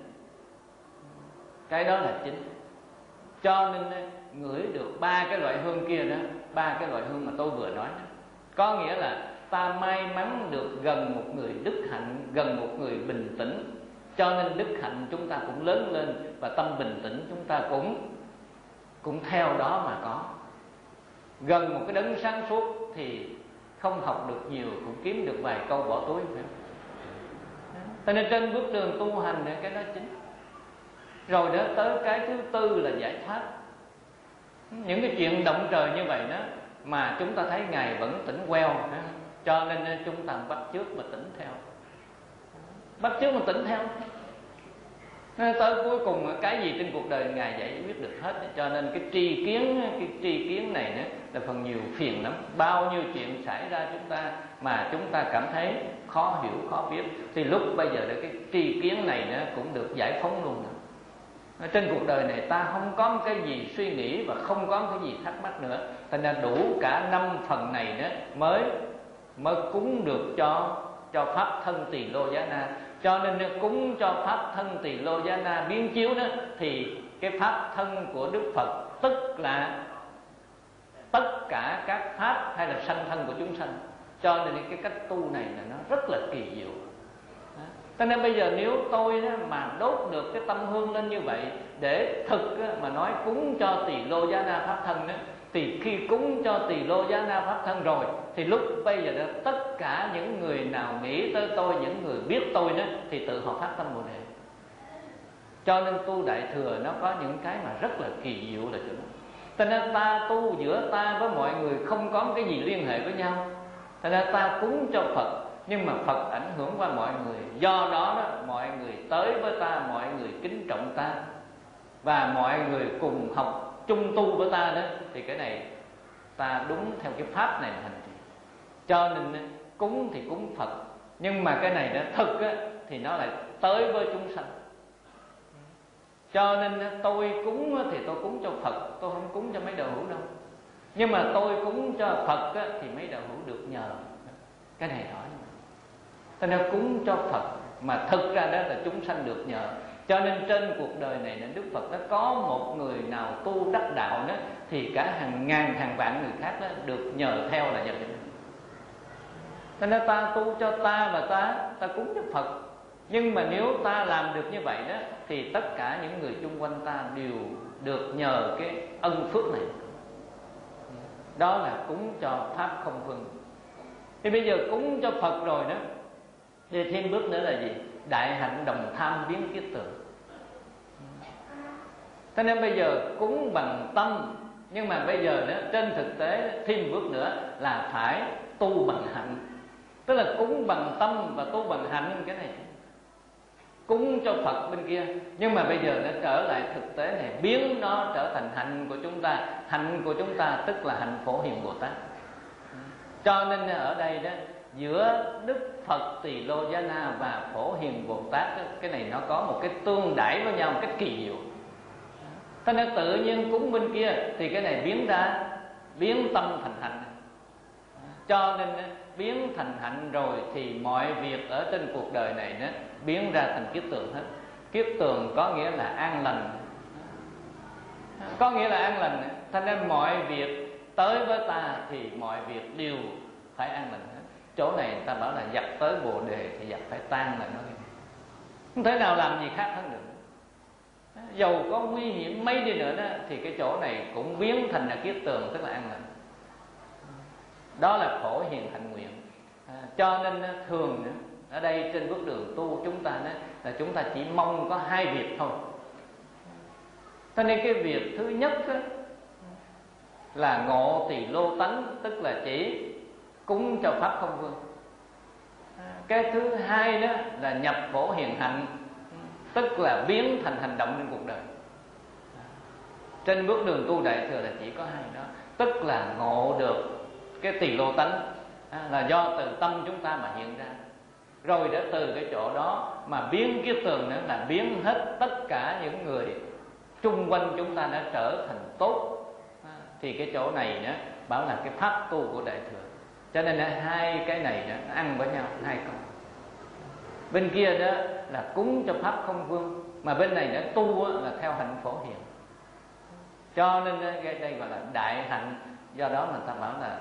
Cái đó là chính. Cho nên ngửi được 3 cái loại hương kia đó, 3 cái loại hương mà tôi vừa nói đó, có nghĩa là ta may mắn được gần một người đức hạnh, gần một người bình tĩnh. Cho nên đức hạnh chúng ta cũng lớn lên, và tâm bình tĩnh chúng ta cũng theo đó mà có. Gần một cái đấng sáng suốt thì không học được nhiều, cũng kiếm được vài câu bỏ túi. Cho nên trên bước đường tu hành này, cái đó chính. Rồi đó tới cái thứ tư là giải thoát. Những cái chuyện động trời như vậy đó mà chúng ta thấy Ngài vẫn tỉnh queo, cho nên chúng ta bắt chước mà tỉnh theo. Bắt chước mà tỉnh theo. Nên tới cuối cùng cái gì trên cuộc đời Ngài giải quyết được hết. Cho nên cái tri kiến này đó là phần nhiều phiền lắm. Bao nhiêu chuyện xảy ra chúng ta mà chúng ta cảm thấy khó hiểu, khó biết, thì lúc bây giờ cái tri kiến này nó cũng được giải phóng luôn nữa. Trên cuộc đời này ta không có cái gì suy nghĩ và không có cái gì thắc mắc nữa. Thành ra đủ cả 5 phần này đó mới cúng được cho Pháp Thân Tỳ Lô Giá Na. Cho nên cúng cho Pháp Thân Tỳ Lô Giá Na biến chiếu đó, thì cái Pháp Thân của Đức Phật tức là tất cả các Pháp hay là sanh thân của chúng sanh. Cho nên cái cách tu này là nó rất là kỳ diệu. Cho nên bây giờ nếu tôi đó mà đốt được cái tâm hương lên như vậy, để thực mà nói cúng cho Tỳ Lô Giá Na Pháp Thân đó, thì khi cúng cho Tỳ Lô Giá Na Pháp Thân rồi, thì lúc bây giờ đó, tất cả những người nào nghĩ tới tôi, những người biết tôi đó, thì tự họ phát tâm Bồ Đề. Cho nên tu Đại Thừa nó có những cái mà rất là kỳ diệu là chỗ đó. Cho nên ta tu giữa ta với mọi người không có cái gì liên hệ với nhau. Cho nên ta cúng cho Phật, nhưng mà Phật ảnh hưởng qua mọi người. Do đó, mọi người tới với ta, mọi người kính trọng ta, và mọi người cùng học chung tu với ta đó, thì cái này ta đúng theo cái pháp này hành trì. Cho nên cúng thì cúng Phật, nhưng mà cái này đó thực thì nó lại tới với chúng sanh. Cho nên tôi cúng thì tôi cúng cho Phật, tôi không cúng cho mấy đạo hữu đâu. Nhưng mà tôi cúng cho Phật thì mấy đạo hữu được nhờ. Cái này rõ. Cho nên cúng cho Phật mà thực ra đó là chúng sanh được nhờ. Cho nên trên cuộc đời này Đức Phật nó có một người nào tu đắc đạo đó thì cả hàng ngàn hàng vạn người khác đó được nhờ theo là nhờ cho nên. Cho nên ta tu cho ta và ta cúng cho Phật. Nhưng mà nếu ta làm được như vậy đó thì tất cả những người chung quanh ta đều được nhờ cái ân phước này. Đó là cúng cho Pháp không vương. Thì bây giờ cúng cho Phật rồi đó thì thêm bước nữa là gì? Đại hạnh đồng tham biến kiết tượng. Thế nên bây giờ cúng bằng tâm, nhưng mà bây giờ đó, trên thực tế thêm bước nữa là phải tu bằng hạnh. Tức là cúng bằng tâm và tu bằng hạnh. Cái này cúng cho Phật bên kia, nhưng mà bây giờ nó trở lại thực tế này, biến nó trở thành hạnh của chúng ta. Hạnh của chúng ta tức là hạnh Phổ Hiền Bồ Tát. Cho nên ở đây đó, giữa Đức Phật Tỳ Lô Giá Na và Phổ Hiền Bồ Tát đó, cái này nó có một cái tương đãi với nhau một cách kỳ diệu. Thế nên tự nhiên cúng bên kia thì cái này biến tâm thành hạnh. Cho nên biến thành hạnh rồi thì mọi việc ở trên cuộc đời này nó biến ra thành kiết tường hết. Kiết tường có nghĩa là an lành, có nghĩa là an lành. Thế nên mọi việc tới với ta thì mọi việc đều phải an lành hết. Chỗ này ta bảo là dập tới Bồ Đề thì dập phải tan là nó không thể nào làm gì khác hơn được. Dầu có nguy hiểm mấy đi nữa đó thì cái chỗ này cũng biến thành là kiết tường, tức là an lành. Đó là Phổ Hiền hạnh nguyện. Cho nên thường ở đây trên bước đường tu chúng ta đó, là chúng ta chỉ mong có hai việc thôi. Cho nên cái việc thứ nhất đó, là ngộ Tỳ Lô tánh, tức là chỉ cúng cho Pháp không vương. Cái thứ hai đó là nhập Phổ Hiền hạnh, tức là biến thành hành động trên cuộc đời. Trên bước đường tu Đại Thừa là chỉ có hai đó. Tức là ngộ được cái Tỳ Lô tánh là do từ tâm chúng ta mà hiện ra. Rồi đã từ cái chỗ đó mà biến kiết tường nữa là biến hết tất cả những người chung quanh chúng ta đã trở thành tốt. Thì cái chỗ này đó bảo là cái pháp tu của Đại Thừa. Cho nên là hai cái này đó, nó ăn với nhau hai con. Bên kia đó là cúng cho Pháp không vương, mà bên này nó tu là theo hạnh Phổ Hiền. Cho nên đây gọi là đại hạnh. Do đó mà ta bảo là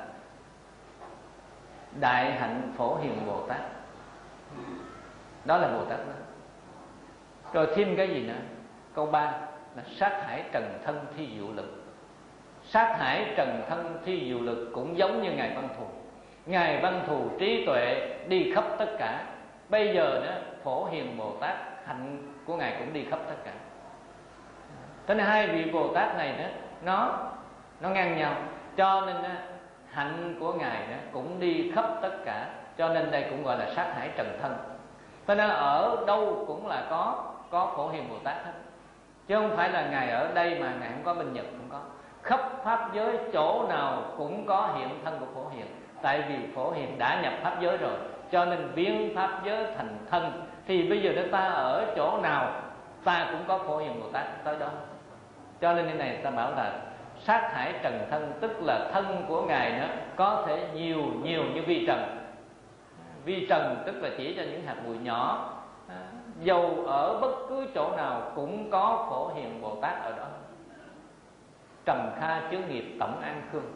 đại hạnh Phổ Hiền Bồ Tát. Đó là Bồ Tát đó. Rồi thêm cái gì nữa? Câu 3 là sát hải trần thân thi diệu lực. Sát hải trần thân thi diệu lực cũng giống như Ngài Văn Thù. Ngài Văn Thù trí tuệ đi khắp tất cả. Bây giờ đó Phổ Hiền Bồ Tát hạnh của Ngài cũng đi khắp tất cả. Thế nên hai vị Bồ Tát này đó nó ngang nhau. Cho nên hạnh của Ngài đó cũng đi khắp tất cả. Cho nên đây cũng gọi là sát hải trần thân. Thế nên ở đâu cũng là có Phổ Hiền Bồ Tát hết. Chứ không phải là Ngài ở đây mà Ngài không có, bên Nhật không có. Khắp pháp giới chỗ nào cũng có hiện thân của Phổ Hiền. Tại vì Phổ Hiền đã nhập pháp giới rồi, cho nên biến pháp giới thành thân. Thì bây giờ nếu ta ở chỗ nào ta cũng có Phổ Hiền Bồ Tát tới đó. Cho nên cái này ta bảo là sát hải trần thân, tức là thân của Ngài nó có thể nhiều như vi trần. Vi trần tức là chỉ cho những hạt bụi nhỏ. Dầu ở bất cứ chỗ nào cũng có Phổ Hiền Bồ Tát ở đó. Trầm kha chướng nghiệp tổng an khương.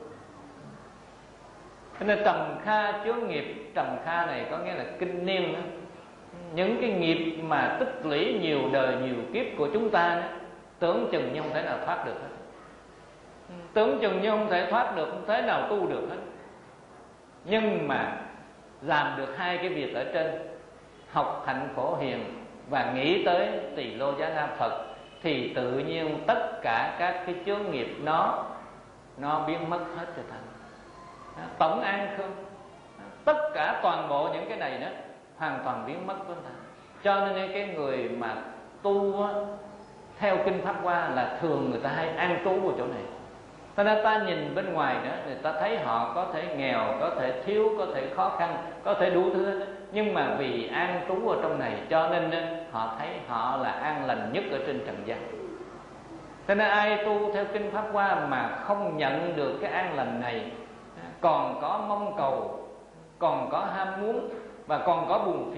Nên trầm kha chướng nghiệp, trầm kha này có nghĩa là kinh niên đó. Những cái nghiệp mà tích lũy nhiều đời nhiều kiếp của chúng ta đó, tưởng chừng như không thể nào thoát được hết. Tưởng chừng như không thể thoát được, không thể nào tu được hết. Nhưng mà làm được hai cái việc ở trên, học hạnh Phổ Hiền và nghĩ tới Tỳ Lô Giá Na Phật, thì tự nhiên tất cả các cái chướng nghiệp nó biến mất hết cho thành tổng an khương. Tất cả toàn bộ những cái này đó hoàn toàn biến mất của ta. Cho nên cái người mà tu theo kinh Pháp Hoa là thường người ta hay an trú vào chỗ này. Cho nên ta nhìn bên ngoài đó, người ta thấy họ có thể nghèo, có thể thiếu, có thể khó khăn, có thể đủ thứ. Nhưng mà vì an trú ở trong này, cho nên họ thấy họ là an lành nhất ở trên trần gian. Cho nên ai tu theo kinh Pháp Hoa mà không nhận được cái an lành này, còn có mong cầu, còn có ham muốn và còn có buồn phiền,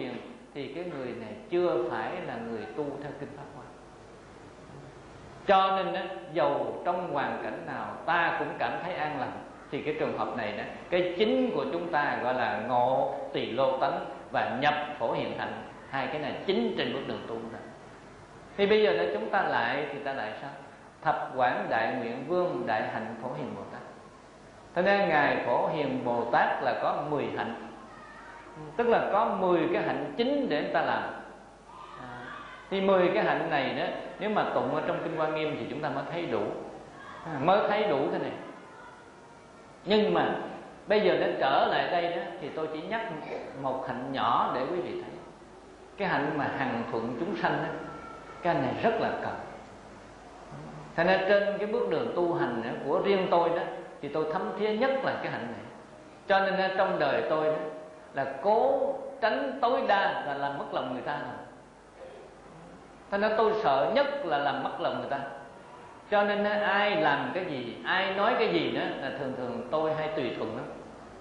thì cái người này chưa phải là người tu theo kinh Pháp Hoa. Cho nên đó, dầu trong hoàn cảnh nào ta cũng cảm thấy an lành, thì cái trường hợp này đó, cái chính của chúng ta gọi là ngộ tỳ lô tánh và nhập phổ hiền hạnh. Hai cái này chính trên bước đường tu này. Thì bây giờ đó chúng ta lại sao? Thập quảng đại nguyện vương đại hạnh phổ hiền Bồ Tát. Thế nên ngài Phổ Hiền Bồ Tát là có 10 hạnh, tức là có 10 cái hạnh chính để người ta làm. Thì 10 cái hạnh này đó, nếu mà tụng ở trong kinh Hoa Nghiêm thì chúng ta mới thấy đủ, thế này. Nhưng mà bây giờ để trở lại đây đó, thì tôi chỉ nhắc một hạnh nhỏ để quý vị thấy. Cái hạnh mà hằng thuận chúng sanh đó, cái này rất là cần. Thế nên trên cái bước đường tu hành của riêng tôi đó, thì tôi thấm thía nhất là cái hạnh này. Cho nên trong đời tôi đó, là cố tránh tối đa là làm mất lòng người ta rồi. Thế nên tôi sợ nhất là làm mất lòng người ta. Cho nên ai làm cái gì, ai nói cái gì đó là thường tôi hay tùy thuận lắm.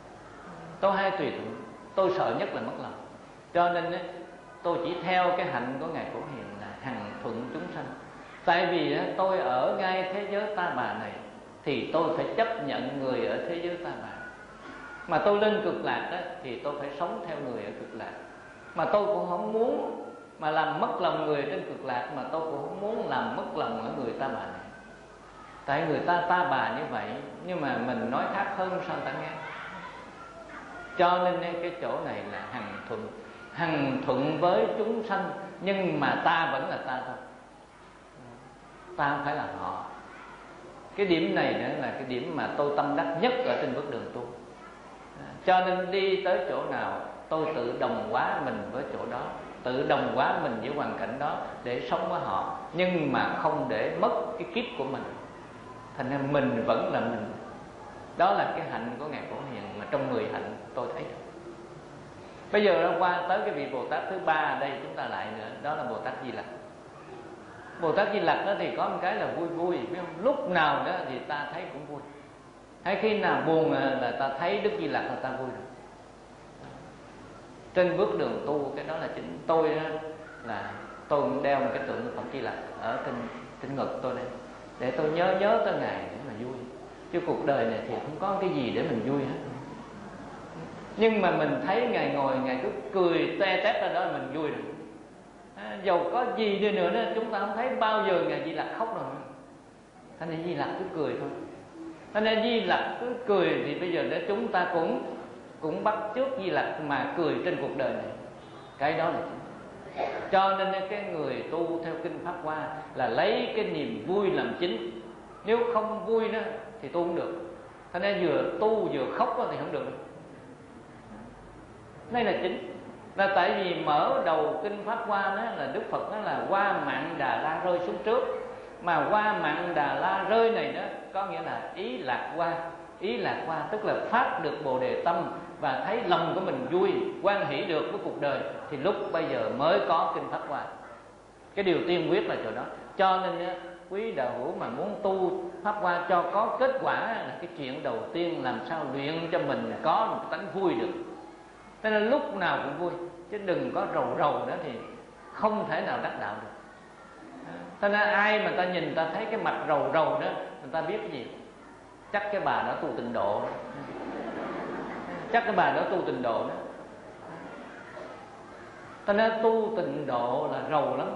Tôi sợ nhất là mất lòng. Cho nên tôi chỉ theo cái hạnh của ngài Phổ Hiền là hằng thuận chúng sanh. Tại vì tôi ở ngay thế giới ta bà này, thì tôi phải chấp nhận người ở thế giới ta bà. Mà tôi lên cực lạc đó, thì tôi phải sống theo người ở cực lạc. Mà tôi cũng không muốn mà làm mất lòng người trên cực lạc, mà tôi cũng không muốn làm mất lòng ở người ta bà này. Tại người ta bà như vậy, nhưng mà mình nói khác hơn sao ta nghe. Cho nên cái chỗ này là hằng thuận với chúng sanh, nhưng mà ta vẫn là ta thôi, ta không phải là họ. Cái điểm này nữa là cái điểm mà tôi tâm đắc nhất ở trên bước đường tu. Cho nên đi tới chỗ nào tôi tự đồng hóa mình với chỗ đó, tự đồng hóa mình với hoàn cảnh đó để sống với họ, nhưng mà không để mất cái kiếp của mình. Thành ra mình vẫn là mình. Đó là cái hạnh của ngài Phổ Hiền mà trong 10 hạnh tôi thấy được. Bây giờ qua tới cái vị Bồ Tát thứ 3 ở đây chúng ta lại nữa, đó là Bồ Tát Di Lặc. Bồ Tát Di Lặc đó thì có một cái là vui, biết không? Lúc nào đó thì ta thấy cũng vui. Hay khi nào buồn là ta thấy Đức Di Lặc là ta vui rồi. Trên bước đường tu cái đó là chính. Tôi là tôi cũng đeo một cái tượng Phật Di Lặc ở trên ngực tôi đây, để tôi nhớ tới ngài để mà vui. Chứ cuộc đời này thì không có cái gì để mình vui hết. Nhưng mà mình thấy ngài ngồi, ngài cứ cười te tét ra đó là mình vui rồi. Dầu có gì đi nữa đó, chúng ta không thấy bao giờ ngài Di Lặc khóc rồi. Thế nên Di Lặc cứ cười thôi. Thế nên Di Lặc cứ cười thì bây giờ để chúng ta cũng bắt chước Di Lặc mà cười trên cuộc đời này. Cái đó là chính. Cho nên cái người tu theo kinh Pháp Hoa là lấy cái niềm vui làm chính. Nếu không vui đó thì tu không được. Thế nên vừa tu vừa khóc thì không được. Đây là chính. Là tại vì mở đầu kinh Pháp Hoa đó là Đức Phật đó là Hoa Mạn Đà La rơi xuống trước. Mà Hoa Mạn Đà La rơi này đó có nghĩa là ý lạc hoa. Ý lạc hoa tức là phát được Bồ Đề tâm và thấy lòng của mình vui, hoan hỷ được với cuộc đời, thì lúc bây giờ mới có kinh Pháp Hoa. Cái điều tiên quyết là chỗ đó. Cho nên quý đạo hữu mà muốn tu Pháp Hoa cho có kết quả là cái chuyện đầu tiên làm sao luyện cho mình có một tánh vui được. Cho nên lúc nào cũng vui, chứ đừng có rầu nữa thì không thể nào đắc đạo được. Cho nên ai mà ta nhìn ta thấy cái mặt rầu đó, người ta biết cái gì? Chắc cái bà đó tu tịnh độ. Chắc cái bà đó tu tịnh độ đó. Cho nên tu tịnh độ là rầu lắm.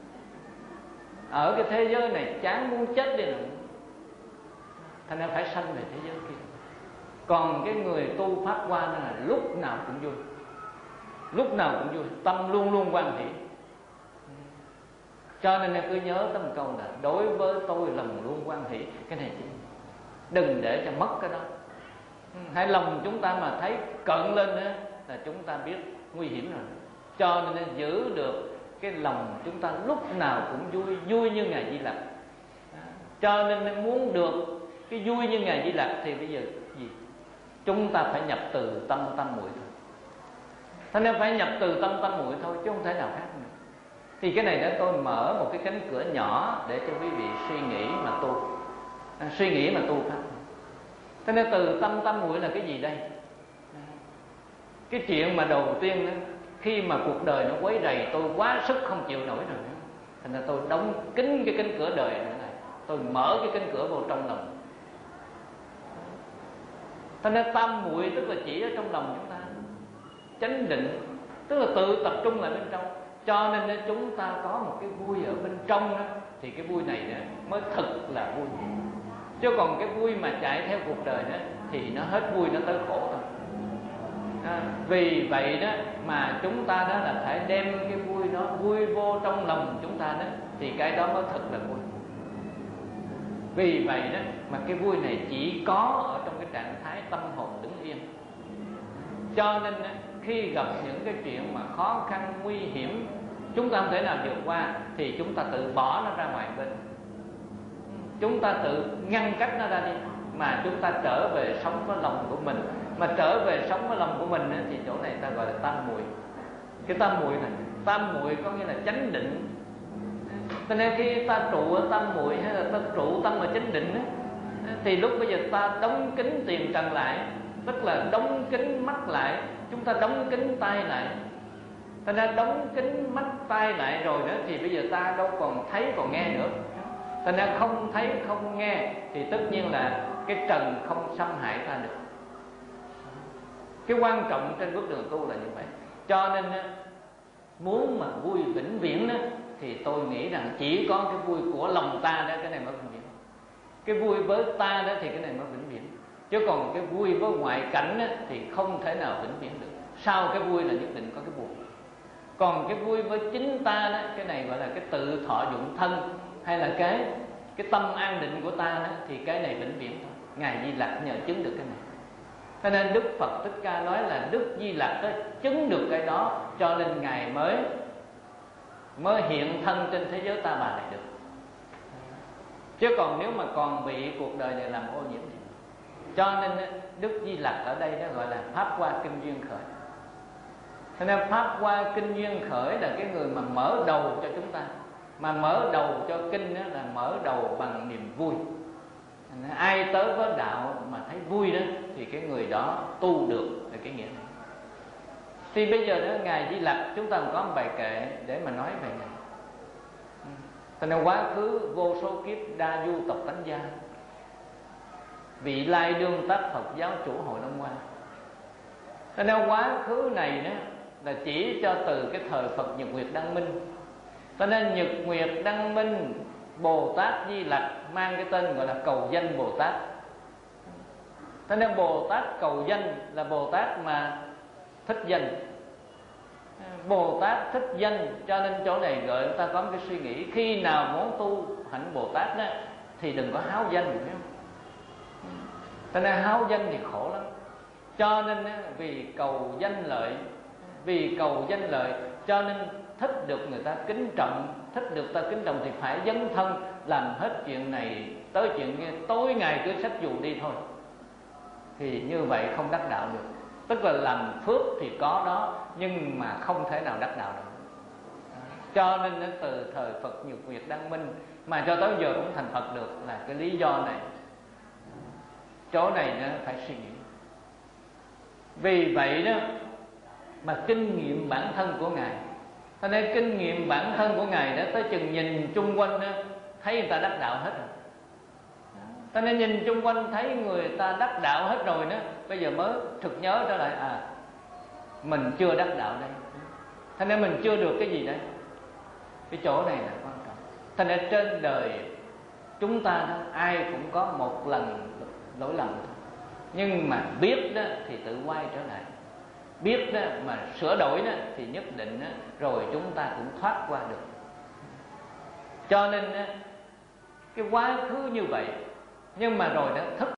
Ở cái thế giới này chán muốn chết đi nữa. Thành ra phải sanh về thế giới kia. Còn cái người tu Pháp Hoa là lúc nào cũng vui. Lúc nào cũng vui, tâm luôn luôn hoan hỷ. Cho nên cứ nhớ tới một câu là đối với tôi lòng luôn hoan hỷ. Cái này chứ đừng để cho mất cái đó. Hay lòng chúng ta mà thấy cận lên đó, là chúng ta biết nguy hiểm rồi. Cho nên giữ được cái lòng chúng ta lúc nào cũng vui, vui như ngài Di Lặc. Cho nên muốn được cái vui như ngài Di Lặc thì bây giờ gì? Chúng ta phải nhập từ tâm muội thôi. Thế nên phải nhập từ tâm muội thôi, chứ không thể nào khác nữa. Thì cái này đó tôi mở một cái cánh cửa nhỏ để cho quý vị suy nghĩ mà tu pháp. Thế nên từ tâm muội là cái gì đây? Cái chuyện mà đầu tiên đó, khi mà cuộc đời nó quấy rầy tôi quá sức không chịu nổi rồi, thành ra tôi đóng kín cái cánh cửa đời nữa này, tôi mở cái cánh cửa vào trong lòng. Thành ra tam muội tức là chỉ ở trong lòng chúng ta. Chánh định tức là tự tập trung lại bên trong. Cho nên chúng ta có một cái vui ở bên trong đó, thì cái vui này đó mới thực là vui. Chứ còn cái vui mà chạy theo cuộc đời đó thì nó hết vui, nó tới khổ thôi. Vì vậy đó mà chúng ta đó là phải đem cái vui đó vui vô trong lòng chúng ta đó, thì cái đó mới thật là vui. Vì vậy đó mà cái vui này chỉ có ở trong cái trạng thái tâm hồn đứng yên. Cho nên khi gặp những cái chuyện mà khó khăn nguy hiểm chúng ta không thể nào vượt qua, thì chúng ta tự bỏ nó ra ngoài bên, chúng ta tự ngăn cách nó ra đi, mà chúng ta trở về sống với lòng của mình. Mà trở về sống với lòng của mình thì chỗ này ta gọi là tam muội. Cái tam muội này, tam muội có nghĩa là chánh định. Cho nên khi ta trụ ở tam muội hay là ta trụ tâm ở chánh định thì lúc bây giờ ta đóng kín tiền trần lại, tức là đóng kín mắt lại, chúng ta đóng kín tai lại. Ta đã đóng kín mắt tai lại rồi đó thì bây giờ ta đâu còn thấy còn nghe nữa. Ta đã không thấy không nghe thì tất nhiên là cái trần không xâm hại ta được. Cái quan trọng trên bước đường tu là như vậy. Cho nên muốn mà vui vĩnh viễn đó, thì tôi nghĩ rằng chỉ có cái vui của lòng ta đó, cái này mới vĩnh viễn. Cái vui với ta đó thì cái này mới vĩnh viễn. Chứ còn cái vui với ngoại cảnh đó, thì không thể nào vĩnh viễn được. Sau cái vui là nhất định có cái buồn. Còn cái vui với chính ta đó, cái này gọi là cái tự thọ dụng thân, hay là cái tâm an định của ta đó, thì cái này vĩnh viễn thôi. Ngài Di Lặc nhờ chứng được cái này. Cho nên Đức Phật Thích Ca nói là Đức Di Lặc đó chứng được cái đó, cho nên Ngài mới hiện thân trên thế giới ta bà này được. Chứ còn nếu mà còn bị cuộc đời này làm ô nhiễm thì. Cho nên Đức Di Lặc ở đây nó gọi là Pháp Hoa Kinh Duyên Khởi. Cho nên Pháp Hoa Kinh Duyên Khởi là cái người mà mở đầu cho chúng ta. Mà mở đầu cho kinh đó là mở đầu bằng niềm vui. Ai tới với đạo mà thấy vui đó thì cái người đó tu được, là cái nghĩa này. Thì bây giờ đó Ngài Di Lặc chúng ta có một bài kệ để mà nói về Ngài. Cho nên quá khứ vô số kiếp đa du tộc tánh gia, vị lai đương tác Phật giáo chủ Hội Long Hoa. Cho nên quá khứ này đó là chỉ cho từ cái thời Phật Nhật Nguyệt Đăng Minh. Cho nên Nhật Nguyệt Đăng Minh Bồ Tát Di Lặc mang cái tên gọi là cầu danh Bồ Tát. Cho nên Bồ Tát cầu danh là Bồ Tát mà thích danh. Bồ Tát thích danh, cho nên chỗ này gợi người ta có một cái suy nghĩ, khi nào muốn tu hạnh Bồ Tát đó thì đừng có háo danh, phải không? Cho nên háo danh thì khổ lắm. Cho nên vì cầu danh lợi, vì cầu danh lợi cho nên thích được người ta kính trọng, thích được ta kính trọng thì phải dấn thân làm hết chuyện này tới chuyện kia, tối ngày cứ xách dù đi thôi. Thì như vậy không đắc đạo được. Tức là làm phước thì có đó, nhưng mà không thể nào đắc đạo được. Cho nên từ thời Phật Nhật Nguyệt Đăng Minh mà cho tới giờ cũng thành Phật được là cái lý do này. Chỗ này nó phải suy nghĩ. Vì vậy đó mà kinh nghiệm bản thân của Ngài, cho nên kinh nghiệm bản thân của Ngài đó tới chừng nhìn chung quanh đó, thấy người ta đắc đạo hết rồi. Cho nên nhìn chung quanh thấy người ta đắc đạo hết rồi đó, bây giờ mới thực nhớ trở lại mình chưa đắc đạo đây. Cho nên mình chưa được cái gì đấy. Cái chỗ này là quan trọng. Cho nên trên đời chúng ta đó, ai cũng có một lần lỗi lầm thôi. Nhưng mà biết đó thì tự quay trở lại, biết đó mà sửa đổi đó thì nhất định đó, rồi chúng ta cũng thoát qua được. Cho nên đó, cái quá khứ như vậy, nhưng mà rồi đó thức